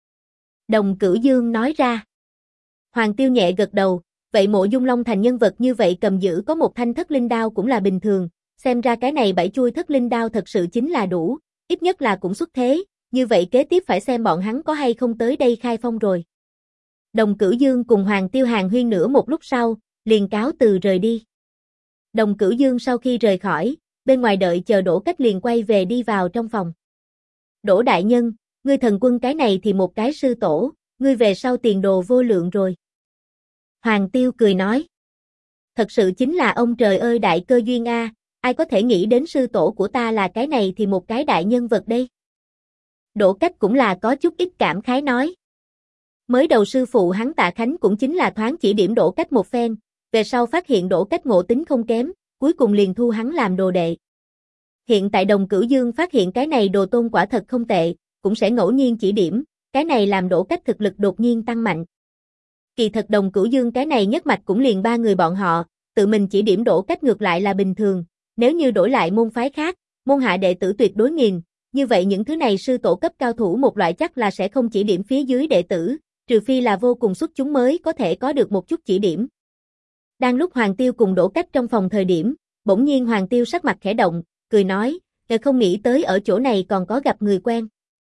Đồng Cửu Dương nói ra. Hoàng Tiêu nhẹ gật đầu, vậy Mộ Dung Long Thành nhân vật như vậy cầm giữ có một thanh thất linh đao cũng là bình thường, xem ra cái này 7 chuôi thất linh đao thật sự chính là đủ, ít nhất là cũng xuất thế, như vậy kế tiếp phải xem bọn hắn có hay không tới đây khai phong rồi. Đồng Cửu Dương cùng Hoàng Tiêu hàn huyên nữa một lúc sau, liền cáo từ rời đi. Đồng Cửu Dương sau khi rời khỏi, bên ngoài đợi chờ Đỗ Cách liền quay về đi vào trong phòng. Đỗ đại nhân, ngươi thần quân cái này thì một cái sư tổ, ngươi về sau tiền đồ vô lượng rồi. Hoàng Tiêu cười nói. Thật sự chính là ông trời ơi đại cơ duyên a, ai có thể nghĩ đến sư tổ của ta là cái này thì một cái đại nhân vật đây. Đỗ Cách cũng là có chút ít cảm khái nói. Mới đầu sư phụ hắn Tạ Khánh cũng chính là thoáng chỉ điểm Đỗ Cách một phen, về sau phát hiện Đỗ Cách ngộ tính không kém, cuối cùng liền thu hắn làm đồ đệ. Hiện tại Đồng Cửu Dương phát hiện cái này đồ tôn quả thật không tệ, cũng sẽ ngẫu nhiên chỉ điểm, cái này làm Đỗ Cách thực lực đột nhiên tăng mạnh. Kỳ thật Đồng Cửu Dương cái này nhất mạch cũng liền 3 người bọn họ, tự mình chỉ điểm Đỗ Cách ngược lại là bình thường, nếu như đổi lại môn phái khác, môn hạ đệ tử tuyệt đối nghiền, như vậy những thứ này sư tổ cấp cao thủ một loại chắc là sẽ không chỉ điểm phía dưới đệ tử, trừ phi là vô cùng xuất chúng mới có thể có được một chút chỉ điểm. Đang lúc Hoàng Tiêu cùng Đỗ Cách trong phòng thời điểm, bỗng nhiên Hoàng Tiêu sắc mặt khẽ động, cười nói, không nghĩ tới ở chỗ này còn có gặp người quen.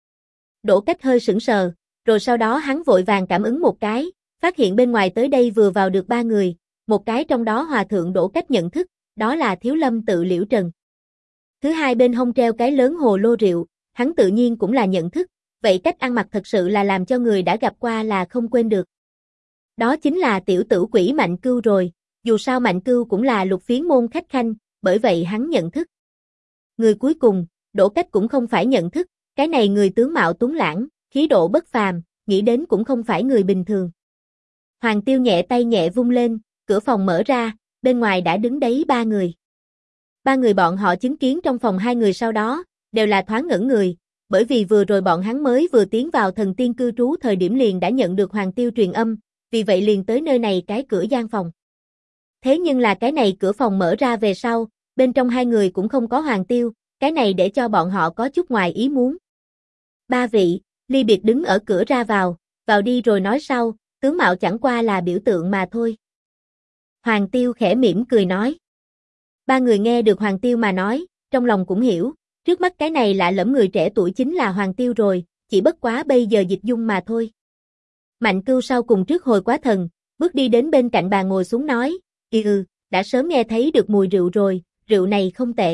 Đỗ Cách hơi sững sờ, rồi sau đó hắn vội vàng cảm ứng một cái, phát hiện bên ngoài tới đây vừa vào được 3 người, một cái trong đó hòa thượng Đỗ Cách nhận thức, đó là Thiếu Lâm tự Liễu Trần. Thứ hai bên hông treo cái lớn hồ lô rượu, hắn tự nhiên cũng là nhận thức, vậy cách ăn mặc thật sự là làm cho người đã gặp qua là không quên được. Đó chính là tiểu tử quỷ Mạnh Cưu rồi, dù sao Mạnh Cưu cũng là Lục Phiến môn khách khanh, bởi vậy hắn nhận thức. Người cuối cùng, Đỗ Cách cũng không phải nhận thức, cái này người tướng mạo tuấn lãng, khí độ bất phàm, nghĩ đến cũng không phải người bình thường. Hoàng Tiêu nhẹ tay nhẹ vung lên, cửa phòng mở ra, bên ngoài đã đứng đấy ba người. Ba người bọn họ chứng kiến trong phòng hai người sau đó, đều là thoáng ngẩn người, bởi vì vừa rồi bọn hắn mới vừa tiến vào thần tiên cư trú thời điểm liền đã nhận được Hoàng Tiêu truyền âm, vì vậy liền tới nơi này cái cửa gian phòng. Thế nhưng là cái này cửa phòng mở ra về sau, bên trong hai người cũng không có Hoàng Tiêu, cái này để cho bọn họ có chút ngoài ý muốn. Ba vị, ly biệt đứng ở cửa ra vào đi rồi nói sau, tướng mạo chẳng qua là biểu tượng mà thôi. Hoàng Tiêu khẽ mỉm cười nói. Ba người nghe được Hoàng Tiêu mà nói, trong lòng cũng hiểu, trước mắt cái này lạ lẫm người trẻ tuổi chính là Hoàng Tiêu rồi, chỉ bất quá bây giờ dịch dung mà thôi. Mạnh Cưu sau cùng trước hồi quá thần, bước đi đến bên cạnh bàn ngồi xuống nói, đã sớm nghe thấy được mùi rượu rồi, rượu này không tệ.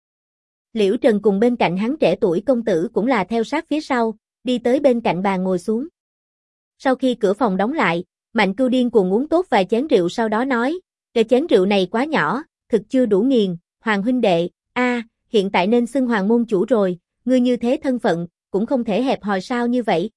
Liễu Trần cùng bên cạnh hắn trẻ tuổi công tử cũng là theo sát phía sau, đi tới bên cạnh bàn ngồi xuống. Sau khi cửa phòng đóng lại, Mạnh Cưu điên cuồng uống tốt vài chén rượu sau đó nói, cái chén rượu này quá nhỏ, thực chưa đủ nghiền, Hoàng huynh đệ, hiện tại nên xưng Hoàng môn chủ rồi, ngươi như thế thân phận, cũng không thể hẹp hòi sao như vậy.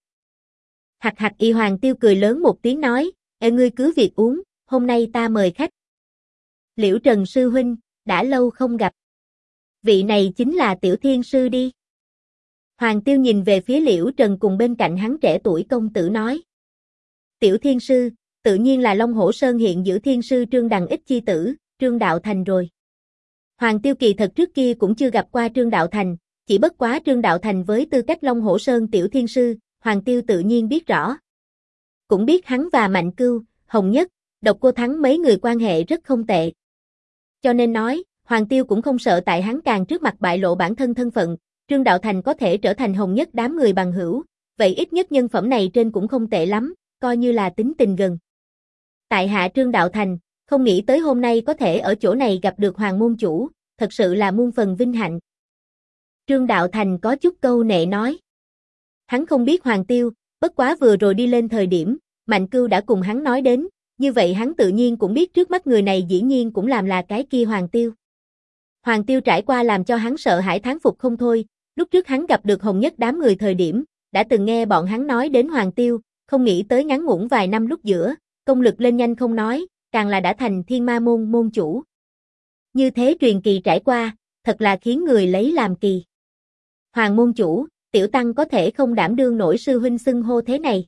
Hạc hạc y Hoàng Tiêu cười lớn một tiếng nói, ngươi cứ việc uống, hôm nay ta mời khách. Liễu Trần sư huynh, đã lâu không gặp. Vị này chính là Tiểu Thiên sư đi. Hoàng Tiêu nhìn về phía Liễu Trần cùng bên cạnh hắn trẻ tuổi công tử nói. Tiểu Thiên sư, tự nhiên là Long Hổ Sơn hiện giữ Thiên sư Trương Đằng Ích chi tử, Trương Đạo Thành rồi. Hoàng Tiêu kỳ thật trước kia cũng chưa gặp qua Trương Đạo Thành, chỉ bất quá Trương Đạo Thành với tư cách Long Hổ Sơn Tiểu Thiên sư, Hoàng Tiêu tự nhiên biết rõ. Cũng biết hắn và Mạnh Cưu, Hồng Nhất, Độc Cô Thắng mấy người quan hệ rất không tệ. Cho nên nói, Hoàng Tiêu cũng không sợ tại hắn càng trước mặt bại lộ bản thân thân phận, Trương Đạo Thành có thể trở thành Hồng Nhất đám người bằng hữu, vậy ít nhất nhân phẩm này trên cũng không tệ lắm, coi như là tính tình gần. Tại hạ Trương Đạo Thành, không nghĩ tới hôm nay có thể ở chỗ này gặp được Hoàng môn chủ, thật sự là muôn phần vinh hạnh. Trương Đạo Thành có chút câu nệ nói. Hắn không biết Hoàng Tiêu, bất quá vừa rồi đi lên thời điểm, Mạnh Cưu đã cùng hắn nói đến, như vậy hắn tự nhiên cũng biết trước mắt người này dĩ nhiên cũng làm là cái kia Hoàng Tiêu. Hoàng Tiêu trải qua làm cho hắn sợ hãi thán phục không thôi, lúc trước hắn gặp được Hồng Nhất đám người thời điểm, đã từng nghe bọn hắn nói đến Hoàng Tiêu, không nghĩ tới ngắn ngủn vài năm lúc giữa, công lực lên nhanh không nói, càng là đã thành Thiên Ma môn môn chủ. Như thế truyền kỳ trải qua, thật là khiến người lấy làm kỳ. Hoàng môn chủ, tiểu tăng có thể không đảm đương nổi sư huynh xưng hô thế này.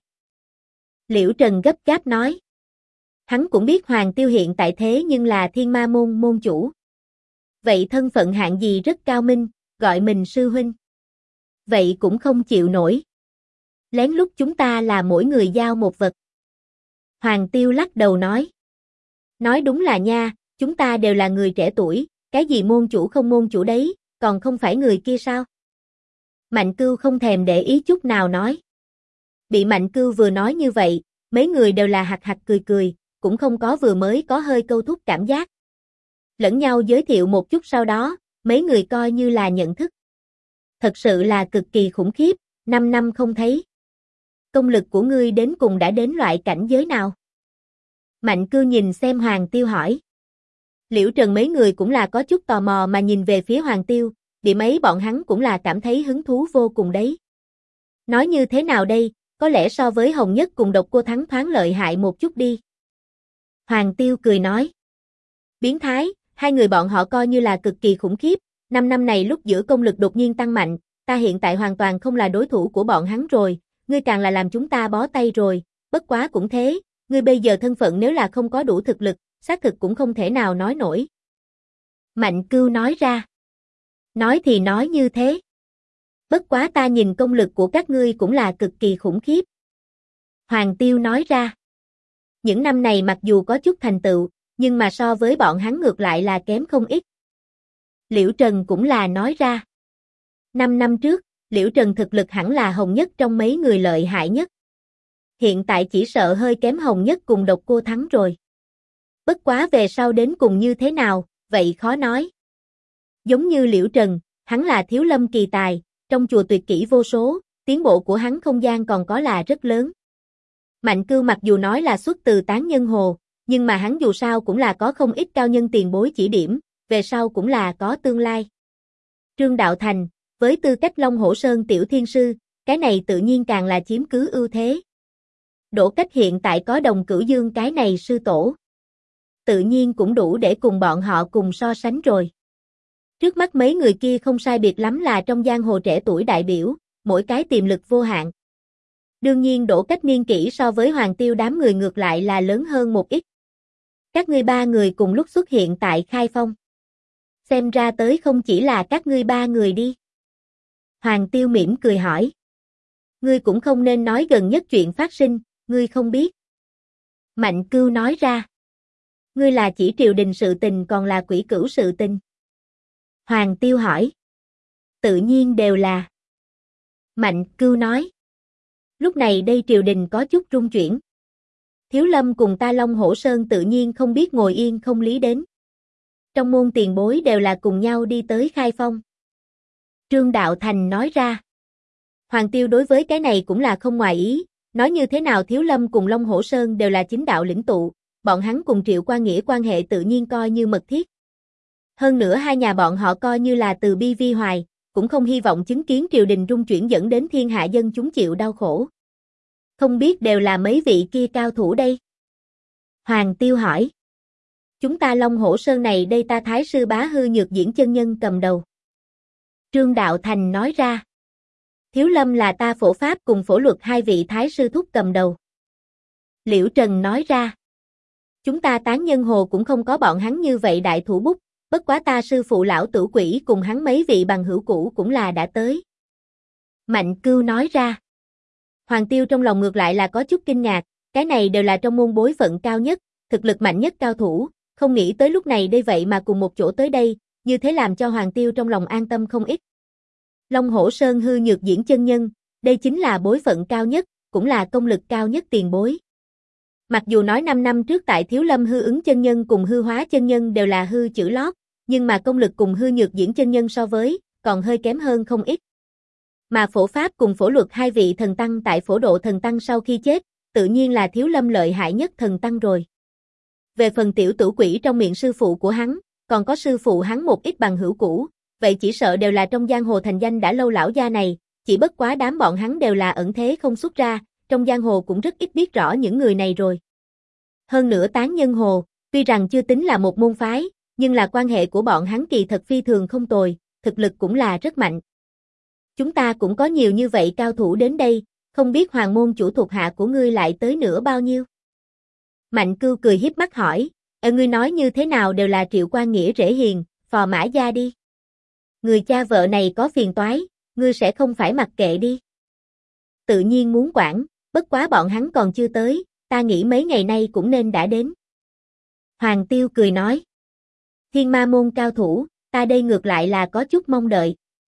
Liễu Trần gấp gáp nói. Hắn cũng biết Hoàng Tiêu hiện tại thế nhưng là Thiên Ma môn môn chủ. Vậy thân phận hạng gì rất cao minh, gọi mình sư huynh. Vậy cũng không chịu nổi. Lén lút chúng ta là mỗi người giao một vật. Hoàng Tiêu lắc đầu nói. Nói đúng là nha, chúng ta đều là người trẻ tuổi, cái gì môn chủ không môn chủ đấy, còn không phải người kia sao? Mạnh Cưu không thèm để ý chút nào nói. Bị Mạnh Cưu vừa nói như vậy, mấy người đều là hạc hạc cười cười, cũng không có vừa mới có hơi câu thúc cảm giác. Lẫn nhau giới thiệu một chút sau đó, mấy người coi như là nhận thức. Thật sự là cực kỳ khủng khiếp, 5 năm không thấy. Công lực của ngươi đến cùng đã đến loại cảnh giới nào? Mạnh Cưu nhìn xem Hoàng Tiêu hỏi. Liễu Trần mấy người cũng là có chút tò mò mà nhìn về phía Hoàng Tiêu, điểm ấy bọn hắn cũng là cảm thấy hứng thú vô cùng đấy. Nói như thế nào đây, có lẽ so với Hồng Nhất cùng Độc Cô Thắng thoáng lợi hại một chút đi. Hoàng Tiêu cười nói. Biến thái, hai người bọn họ coi như là cực kỳ khủng khiếp, 5 năm này lúc giữa công lực đột nhiên tăng mạnh, ta hiện tại hoàn toàn không là đối thủ của bọn hắn rồi, ngươi càng là làm chúng ta bó tay rồi, bất quá cũng thế, ngươi bây giờ thân phận nếu là không có đủ thực lực, xác thực cũng không thể nào nói nổi. Mạnh Cưu nói ra. Nói thì nói như thế. Bất quá ta nhìn công lực của các ngươi cũng là cực kỳ khủng khiếp. Hoàng Tiêu nói ra. Những năm này mặc dù có chút thành tựu, nhưng mà so với bọn hắn ngược lại là kém không ít. Liễu Trần cũng là nói ra. 5 năm trước, Liễu Trần thực lực hẳn là Hồng Nhất trong mấy người lợi hại nhất. Hiện tại chỉ sợ hơi kém Hồng Nhất cùng Độc Cô Thắng rồi. Bất quá về sau đến cùng như thế nào, vậy khó nói. Giống như Liễu Trần, hắn là thiếu lâm kỳ tài, trong chùa tuyệt kỹ vô số, tiến bộ của hắn không gian còn có là rất lớn. Mạnh Cưu mặc dù nói là xuất từ Tán Nhân Hồ, nhưng mà hắn dù sao cũng là có không ít cao nhân tiền bối chỉ điểm, về sau cũng là có tương lai. Trương Đạo Thành, với tư cách Long Hổ Sơn tiểu thiên sư, cái này tự nhiên càng là chiếm cứ ưu thế. Đỗ Cách hiện tại có Đồng Cửu Dương cái này sư tổ, tự nhiên cũng đủ để cùng bọn họ cùng so sánh rồi. Trước mắt mấy người kia không sai biệt lắm là trong giang hồ trẻ tuổi đại biểu, mỗi cái tiềm lực vô hạn. Đương nhiên Đỗ Cách niên kỷ so với Hoàng Tiêu đám người ngược lại là lớn hơn một ít. Các ngươi ba người cùng lúc xuất hiện tại Khai Phong. Xem ra tới không chỉ là các ngươi ba người đi. Hoàng Tiêu mỉm cười hỏi. Ngươi cũng không nên nói gần nhất chuyện phát sinh, ngươi không biết. Mạnh Cưu nói ra. Ngươi là chỉ triều đình sự tình còn là quỷ cửu sự tình. Hoàng Tiêu hỏi. Tự nhiên đều là. Mạnh Cưu nói. Lúc này đây triều đình có chút rung chuyển. Thiếu Lâm cùng ta Long Hổ Sơn tự nhiên không biết ngồi yên không lý đến. Trong môn tiền bối đều là cùng nhau đi tới Khai Phong. Trương Đạo Thành nói ra. Hoàng Tiêu đối với cái này cũng là không ngoài ý, nói như thế nào Thiếu Lâm cùng Long Hổ Sơn đều là chính đạo lĩnh tụ, bọn hắn cùng Triệu Quan Nghĩa quan hệ tự nhiên coi như mật thiết. Hơn nữa hai nhà bọn họ coi như là từ bi vi hoài, cũng không hy vọng chứng kiến triều đình rung chuyển dẫn đến thiên hạ dân chúng chịu đau khổ. Không biết đều là mấy vị kia cao thủ đây? Hoàng Tiêu hỏi. Chúng ta Long Hổ Sơn này đây ta Thái sư Bá Hư Nhược Diễn chân nhân cầm đầu. Trương Đạo Thành nói ra. Thiếu Lâm là ta Phổ Pháp cùng Phổ Luật hai vị Thái sư thúc cầm đầu. Liễu Trần nói ra. Chúng ta Tán Nhân Hồ cũng không có bọn hắn như vậy đại thủ bút, bất quá ta sư phụ lão tử quỷ cùng hắn mấy vị bằng hữu cũ cũng là đã tới. Mạnh Cưu nói ra. Hoàng Tiêu trong lòng ngược lại là có chút kinh ngạc, cái này đều là trong môn bối phận cao nhất, thực lực mạnh nhất cao thủ, không nghĩ tới lúc này đây vậy mà cùng một chỗ tới đây, như thế làm cho Hoàng Tiêu trong lòng an tâm không ít. Long Hổ Sơn Hư Nhược Diễn chân nhân, đây chính là bối phận cao nhất, cũng là công lực cao nhất tiền bối. Mặc dù nói 5 năm trước tại Thiếu Lâm Hư Ứng chân nhân cùng Hư Hóa chân nhân đều là hư chữ lót, nhưng mà công lực cùng Hư Nhược Diễn chân nhân so với, còn hơi kém hơn không ít. Mà Phổ Pháp cùng Phổ Luật hai vị thần tăng tại Phổ Độ thần tăng sau khi chết, tự nhiên là Thiếu Lâm lợi hại nhất thần tăng rồi. Về phần tiểu tử quỷ trong miệng sư phụ của hắn, còn có sư phụ hắn một ít bằng hữu cũ, vậy chỉ sợ đều là trong giang hồ thành danh đã lâu lão gia này, chỉ bất quá đám bọn hắn đều là ẩn thế không xuất ra, trong giang hồ cũng rất ít biết rõ những người này rồi. Hơn nữa Tán Nhân Hồ, tuy rằng chưa tính là một môn phái, nhưng là quan hệ của bọn hắn kỳ thật phi thường không tồi, thực lực cũng là rất mạnh. Chúng ta cũng có nhiều như vậy cao thủ đến đây, không biết hoàng môn chủ thuộc hạ của ngươi lại tới nữa bao nhiêu? Mạnh Cưu cười hiếp mắt hỏi, ngươi nói như thế nào đều là Triệu Quan Nghĩa rễ hiền, phò mã gia đi. Người cha vợ này có phiền toái, ngươi sẽ không phải mặc kệ đi. Tự nhiên muốn quản, bất quá bọn hắn còn chưa tới, ta nghĩ mấy ngày nay cũng nên đã đến. Hoàng Tiêu cười nói. Thiên Ma môn cao thủ, ta đây ngược lại là có chút mong đợi.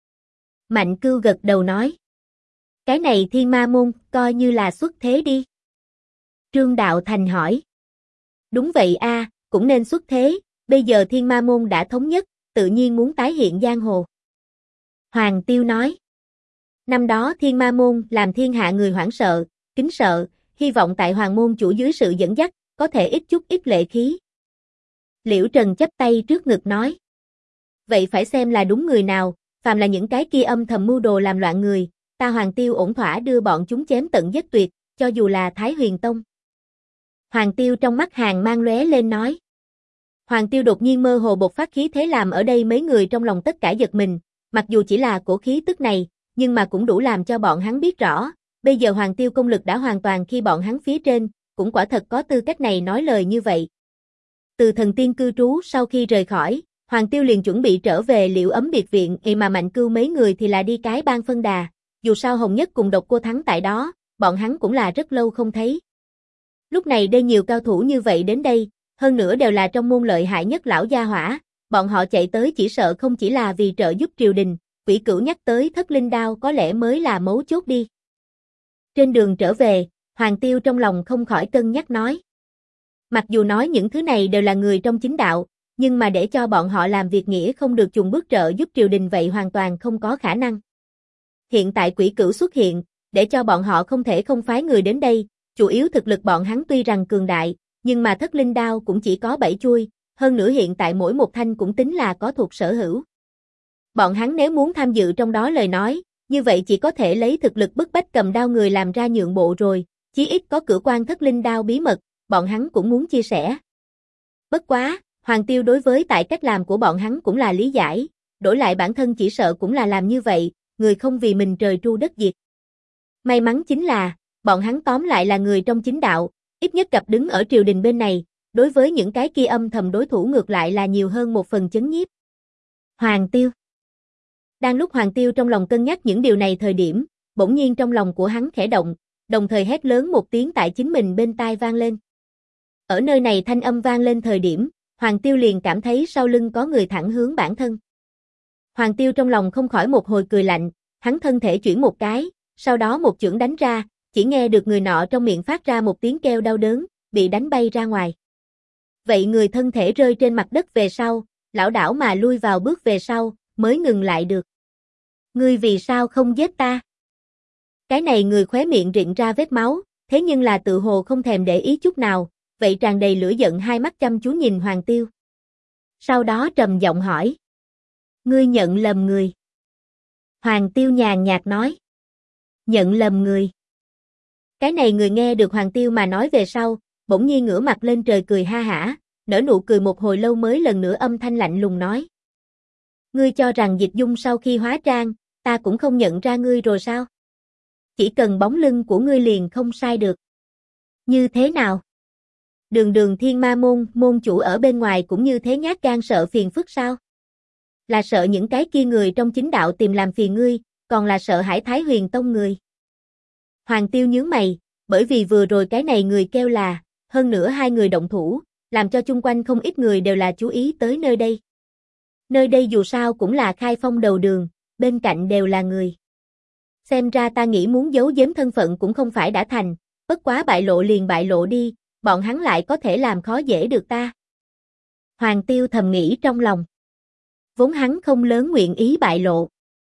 Mạnh Cưu gật đầu nói. Cái này Thiên Ma môn, coi như là xuất thế đi. Trương Đạo Thành hỏi. Đúng vậy a, cũng nên xuất thế, bây giờ Thiên Ma môn đã thống nhất, tự nhiên muốn tái hiện giang hồ. Hoàng Tiêu nói. Năm đó Thiên Ma môn làm thiên hạ người hoảng sợ, kính sợ, hy vọng tại hoàng môn chủ dưới sự dẫn dắt, có thể ít lệ khí. Liễu Trần chắp tay trước ngực nói. Vậy phải xem là đúng người nào, phàm là những cái kia âm thầm mưu đồ làm loạn người, ta Hoàng Tiêu ổn thỏa đưa bọn chúng chém tận giết tuyệt, cho dù là Thái Huyền Tông. Hoàng Tiêu trong mắt hàng mang lóe lên nói. Hoàng Tiêu đột nhiên mơ hồ bộc phát khí thế làm ở đây mấy người trong lòng tất cả giật mình, mặc dù chỉ là cổ khí tức này, nhưng mà cũng đủ làm cho bọn hắn biết rõ, bây giờ Hoàng Tiêu công lực đã hoàn toàn khi bọn hắn phía trên, cũng quả thật có tư cách này nói lời như vậy. Từ thần tiên cư trú sau khi rời khỏi, Hoàng Tiêu liền chuẩn bị trở về Liễu Ấm biệt viện, mà Mạnh Cưu mấy người thì là đi cái Ban Phân Đà, dù sao Hồng Nhất cùng Độc Cô Thắng tại đó, bọn hắn cũng là rất lâu không thấy. Lúc này đây nhiều cao thủ như vậy đến đây, hơn nữa đều là trong môn lợi hại nhất lão gia hỏa, bọn họ chạy tới chỉ sợ không chỉ là vì trợ giúp triều đình, Quỷ Cửu nhắc tới Thất Linh Đao có lẽ mới là mấu chốt đi. Trên đường trở về, Hoàng Tiêu trong lòng không khỏi cân nhắc nói. Mặc dù nói những thứ này đều là người trong chính đạo, nhưng mà để cho bọn họ làm việc nghĩa không được trùng bước trợ giúp triều đình vậy hoàn toàn không có khả năng. hiện tại Quỷ Cửu xuất hiện, để cho bọn họ không thể không phái người đến đây, chủ yếu thực lực bọn hắn tuy rằng cường đại, nhưng mà thất linh đao cũng chỉ có 7 chuôi, hơn nữa hiện tại mỗi một thanh cũng tính là có thuộc sở hữu. Bọn hắn nếu muốn tham dự trong đó lời nói, như vậy chỉ có thể lấy thực lực bức bách cầm đao người làm ra nhượng bộ rồi, chí ít có cửa quan thất linh đao bí mật, bọn hắn cũng muốn chia sẻ. Bất quá, Hoàng Tiêu đối với tại cách làm của bọn hắn cũng là lý giải, đổi lại bản thân chỉ sợ cũng là làm như vậy, người không vì mình trời tru đất diệt. May mắn chính là, bọn hắn tóm lại là người trong chính đạo, ít nhất gặp đứng ở triều đình bên này, đối với những cái kia âm thầm đối thủ ngược lại là nhiều hơn một phần chấn nhiếp. Hoàng Tiêu. Đang lúc Hoàng Tiêu trong lòng cân nhắc những điều này thời điểm, bỗng nhiên trong lòng của hắn khẽ động, đồng thời hét lớn một tiếng tại chính mình bên tai vang lên. Ở nơi này thanh âm vang lên thời điểm, Hoàng Tiêu liền cảm thấy sau lưng có người thẳng hướng bản thân. Hoàng Tiêu trong lòng không khỏi một hồi cười lạnh, hắn thân thể chuyển một cái, sau đó một chưởng đánh ra, chỉ nghe được người nọ trong miệng phát ra một tiếng kêu đau đớn, bị đánh bay ra ngoài. Vậy người thân thể rơi trên mặt đất về sau, lảo đảo mà lui vào bước về sau, mới ngừng lại được. Ngươi vì sao không giết ta? Cái này người khóe miệng rịn ra vết máu, thế nhưng là tự hồ không thèm để ý chút nào, vậy tràn đầy lửa giận hai mắt chăm chú nhìn Hoàng Tiêu. Sau đó trầm giọng hỏi. Ngươi nhận lầm người. Hoàng Tiêu nhàn nhạt nói. Nhận lầm người. Cái này người nghe được Hoàng Tiêu mà nói về sau, bỗng nhiên ngửa mặt lên trời cười ha hả, nở nụ cười một hồi lâu mới lần nữa âm thanh lạnh lùng nói. Ngươi cho rằng Dịch Dung sau khi hóa trang, ta cũng không nhận ra ngươi rồi sao? Chỉ cần bóng lưng của ngươi liền không sai được. Như thế nào? Đường Thiên Ma môn, môn chủ ở bên ngoài cũng như thế nhát gan sợ phiền phức sao? Là sợ những cái kia người trong chính đạo tìm làm phiền ngươi, còn là sợ Hải Thái Huyền Tông người. Hoàng Tiêu nhướng mày, bởi vì vừa rồi cái này người kêu là, hơn nữa hai người động thủ, làm cho chung quanh không ít người đều là chú ý tới nơi đây. Nơi đây dù sao cũng là khai phong đầu đường, bên cạnh đều là người. Xem ra ta nghĩ muốn giấu giếm thân phận cũng không phải đã thành, bất quá bại lộ liền bại lộ đi, bọn hắn lại có thể làm khó dễ được ta. Hoàng Tiêu thầm nghĩ trong lòng. Vốn hắn không lớn nguyện ý bại lộ.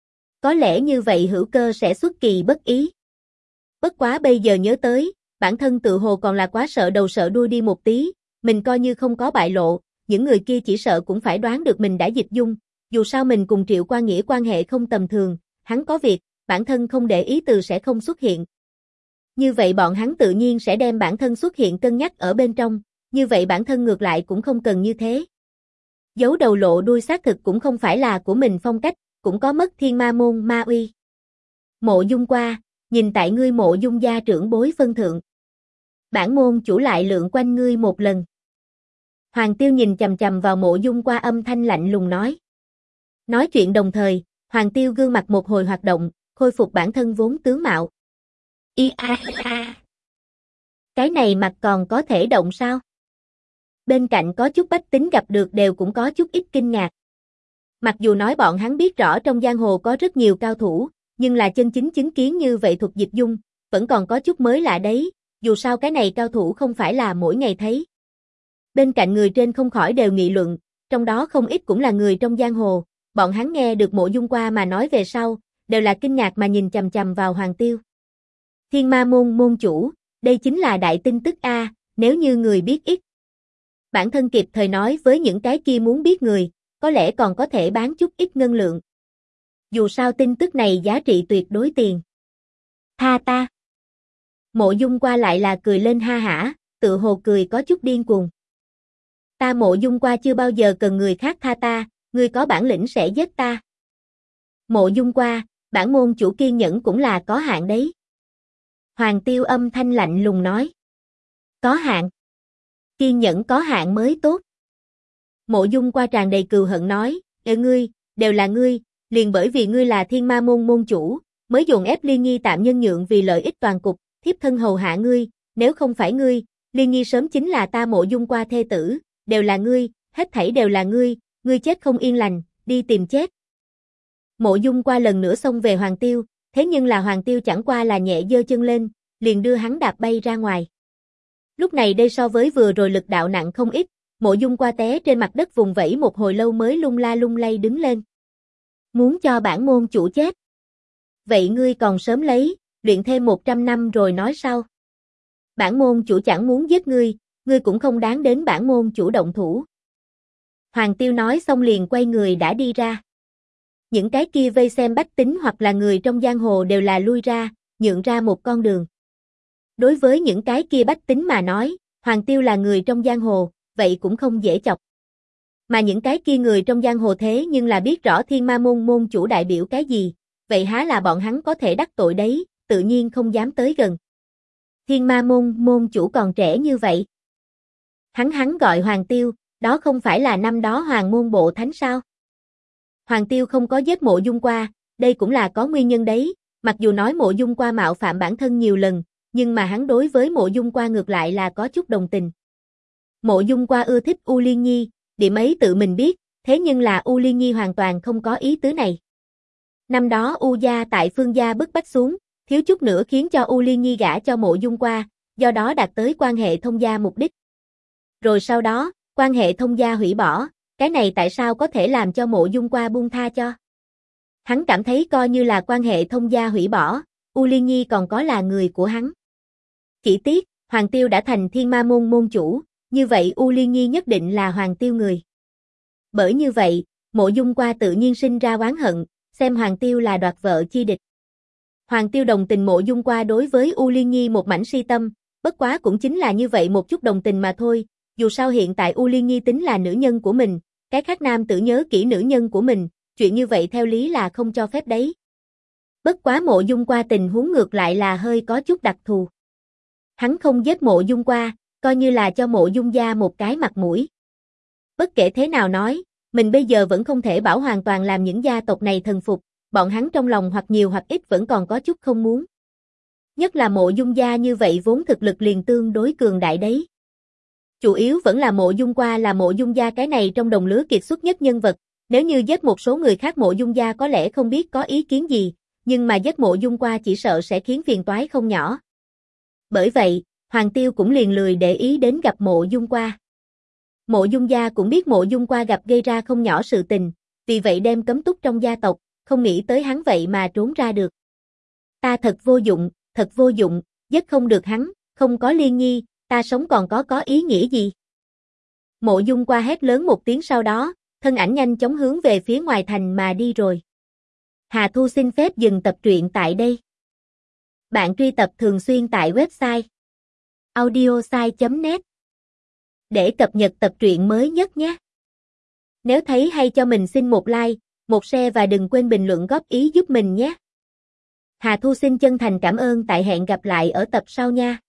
Có lẽ như vậy hữu cơ sẽ xuất kỳ bất ý. Bất quá bây giờ nhớ tới, bản thân tự hồ còn là quá sợ đầu sợ đuôi đi một tí, mình coi như không có bại lộ, những người kia chỉ sợ cũng phải đoán được mình đã Dịch Dung, dù sao mình cùng Triệu Qua Nghĩa quan hệ không tầm thường, hắn có việc, bản thân không để ý từ sẽ không xuất hiện. Như vậy bọn hắn tự nhiên sẽ đem bản thân xuất hiện cân nhắc ở bên trong, như vậy bản thân ngược lại cũng không cần như thế. Giấu đầu lộ đuôi xác thực cũng không phải là của mình phong cách, cũng có mất Thiên Ma môn ma uy. Mộ Dung qua, nhìn tại ngươi Mộ Dung gia trưởng bối phân thượng. Bản môn chủ lại lượng quanh ngươi một lần. Hoàng Tiêu nhìn chằm chằm vào Mộ Dung qua âm thanh lạnh lùng nói. Nói chuyện đồng thời, Hoàng Tiêu gương mặt một hồi hoạt động, khôi phục bản thân vốn tướng mạo. Cái này mặt còn có thể động sao? Bên cạnh có chút bách tính gặp được đều cũng có chút ít kinh ngạc. Mặc dù nói bọn hắn biết rõ trong giang hồ có rất nhiều cao thủ, nhưng là chân chính chứng kiến như vậy thuật Dịch Dung, vẫn còn có chút mới lạ đấy, dù sao cái này cao thủ không phải là mỗi ngày thấy. Bên cạnh người trên không khỏi đều nghị luận, trong đó không ít cũng là người trong giang hồ, bọn hắn nghe được Mộ Dung qua mà nói về sau, đều là kinh ngạc mà nhìn chằm chằm vào Hoàng Tiêu. Thiên Ma môn môn chủ, đây chính là đại tin tức a, nếu như người biết ít. Bản thân kịp thời nói với những cái kia muốn biết người, có lẽ còn có thể bán chút ít ngân lượng. Dù sao tin tức này giá trị tuyệt đối tiền. Tha ta. Mộ Dung qua lại là cười lên ha hả, tự hồ cười có chút điên cuồng. Ta Mộ Dung qua chưa bao giờ cần người khác tha ta, ngươi có bản lĩnh sẽ giết ta. Mộ Dung qua, bản môn chủ kiên nhẫn cũng là có hạn đấy. Hoàng Tiêu âm thanh lạnh lùng nói. Có hạn. Kiên nhẫn có hạn mới tốt. Mộ Dung qua tràn đầy cừu hận nói, ngươi, đều là ngươi, liền bởi vì ngươi là Thiên Ma môn môn chủ, mới dồn ép Liên Nhi tạm nhân nhượng vì lợi ích toàn cục, thiếp thân hầu hạ ngươi, nếu không phải ngươi, Liên Nhi sớm chính là ta Mộ Dung qua thê tử, đều là ngươi, hết thảy đều là ngươi chết không yên lành, đi tìm chết. Mộ Dung qua lần nữa xông về Hoàng Tiêu, thế nhưng là Hoàng Tiêu chẳng qua là nhẹ giơ chân lên, liền đưa hắn đạp bay ra ngoài. Lúc này đây so với vừa rồi lực đạo nặng không ít, Mộ Dung qua té trên mặt đất vùng vẫy một hồi lâu mới lung la lung lay đứng lên. Muốn cho bản môn chủ chết. Vậy ngươi còn sớm lấy, luyện thêm 100 năm rồi nói sau. Bản môn chủ chẳng muốn giết ngươi cũng không đáng đến bản môn chủ động thủ. Hoàng Tiêu nói xong liền quay người đã đi ra. Những cái kia vây xem bách tính hoặc là người trong giang hồ đều là lui ra, nhượng ra một con đường. Đối với những cái kia bách tính mà nói, Hoàng Tiêu là người trong giang hồ, vậy cũng không dễ chọc. Mà những cái kia người trong giang hồ thế nhưng là biết rõ Thiên Ma môn môn chủ đại biểu cái gì, vậy há là bọn hắn có thể đắc tội đấy, tự nhiên không dám tới gần. Thiên Ma môn môn chủ còn trẻ như vậy. Hắn gọi Hoàng Tiêu, đó không phải là năm đó Hoàng môn bộ thánh sao? Hoàng Tiêu không có giết Mộ Dung Qua, đây cũng là có nguyên nhân đấy, mặc dù nói Mộ Dung Qua mạo phạm bản thân nhiều lần, nhưng mà hắn đối với Mộ Dung Qua ngược lại là có chút đồng tình. Mộ Dung Qua ưa thích U Liên Nhi, điểm ấy tự mình biết, thế nhưng là U Liên Nhi hoàn toàn không có ý tứ này. Năm đó U gia tại Phương gia bức bách xuống, thiếu chút nữa khiến cho U Liên Nhi gả cho Mộ Dung Qua, do đó đạt tới quan hệ thông gia mục đích. Rồi sau đó, quan hệ thông gia hủy bỏ, cái này tại sao có thể làm cho Mộ Dung Qua buông tha cho? Hắn cảm thấy coi như là quan hệ thông gia hủy bỏ, U Liên Nhi còn có là người của hắn. Chỉ tiếc, Hoàng Tiêu đã thành Thiên Ma môn môn chủ, như vậy U Liên Nhi nhất định là Hoàng Tiêu người. Bởi như vậy, Mộ Dung Qua tự nhiên sinh ra oán hận, xem Hoàng Tiêu là đoạt vợ chi địch. Hoàng Tiêu đồng tình Mộ Dung Qua đối với U Liên Nhi một mảnh si tâm, bất quá cũng chính là như vậy một chút đồng tình mà thôi, dù sao hiện tại U Liên Nhi tính là nữ nhân của mình, cái khác nam tử nhớ kỹ nữ nhân của mình, chuyện như vậy theo lý là không cho phép đấy. Bất quá Mộ Dung Qua tình huống ngược lại là hơi có chút đặc thù. Hắn không giết Mộ Dung Qua, coi như là cho Mộ Dung gia một cái mặt mũi. Bất kể thế nào nói, mình bây giờ vẫn không thể bảo hoàn toàn làm những gia tộc này thần phục, bọn hắn trong lòng hoặc nhiều hoặc ít vẫn còn có chút không muốn. Nhất là Mộ Dung gia như vậy vốn thực lực liền tương đối cường đại đấy. Chủ yếu vẫn là Mộ Dung Qua là Mộ Dung gia cái này trong đồng lứa kiệt xuất nhất nhân vật, nếu như giết một số người khác Mộ Dung gia có lẽ không biết có ý kiến gì, nhưng mà giết Mộ Dung Qua chỉ sợ sẽ khiến phiền toái không nhỏ. Bởi vậy, Hoàng Tiêu cũng liền lười để ý đến gặp Mộ Dung Qua. Mộ Dung gia cũng biết Mộ Dung Qua gặp gây ra không nhỏ sự tình, vì vậy đem cấm túc trong gia tộc, không nghĩ tới hắn vậy mà trốn ra được. Ta thật vô dụng, giết không được hắn, không có Liên Nhi, ta sống còn có ý nghĩa gì? Mộ Dung Qua hét lớn một tiếng sau đó, thân ảnh nhanh chóng hướng về phía ngoài thành mà đi rồi. Hà Thu xin phép dừng tập truyện tại đây. Bạn truy tập thường xuyên tại website audiosai.net để cập nhật tập truyện mới nhất nhé. Nếu thấy hay cho mình xin một like, một share và đừng quên bình luận góp ý giúp mình nhé. Hà Thu xin chân thành cảm ơn, tại hẹn gặp lại ở tập sau nha.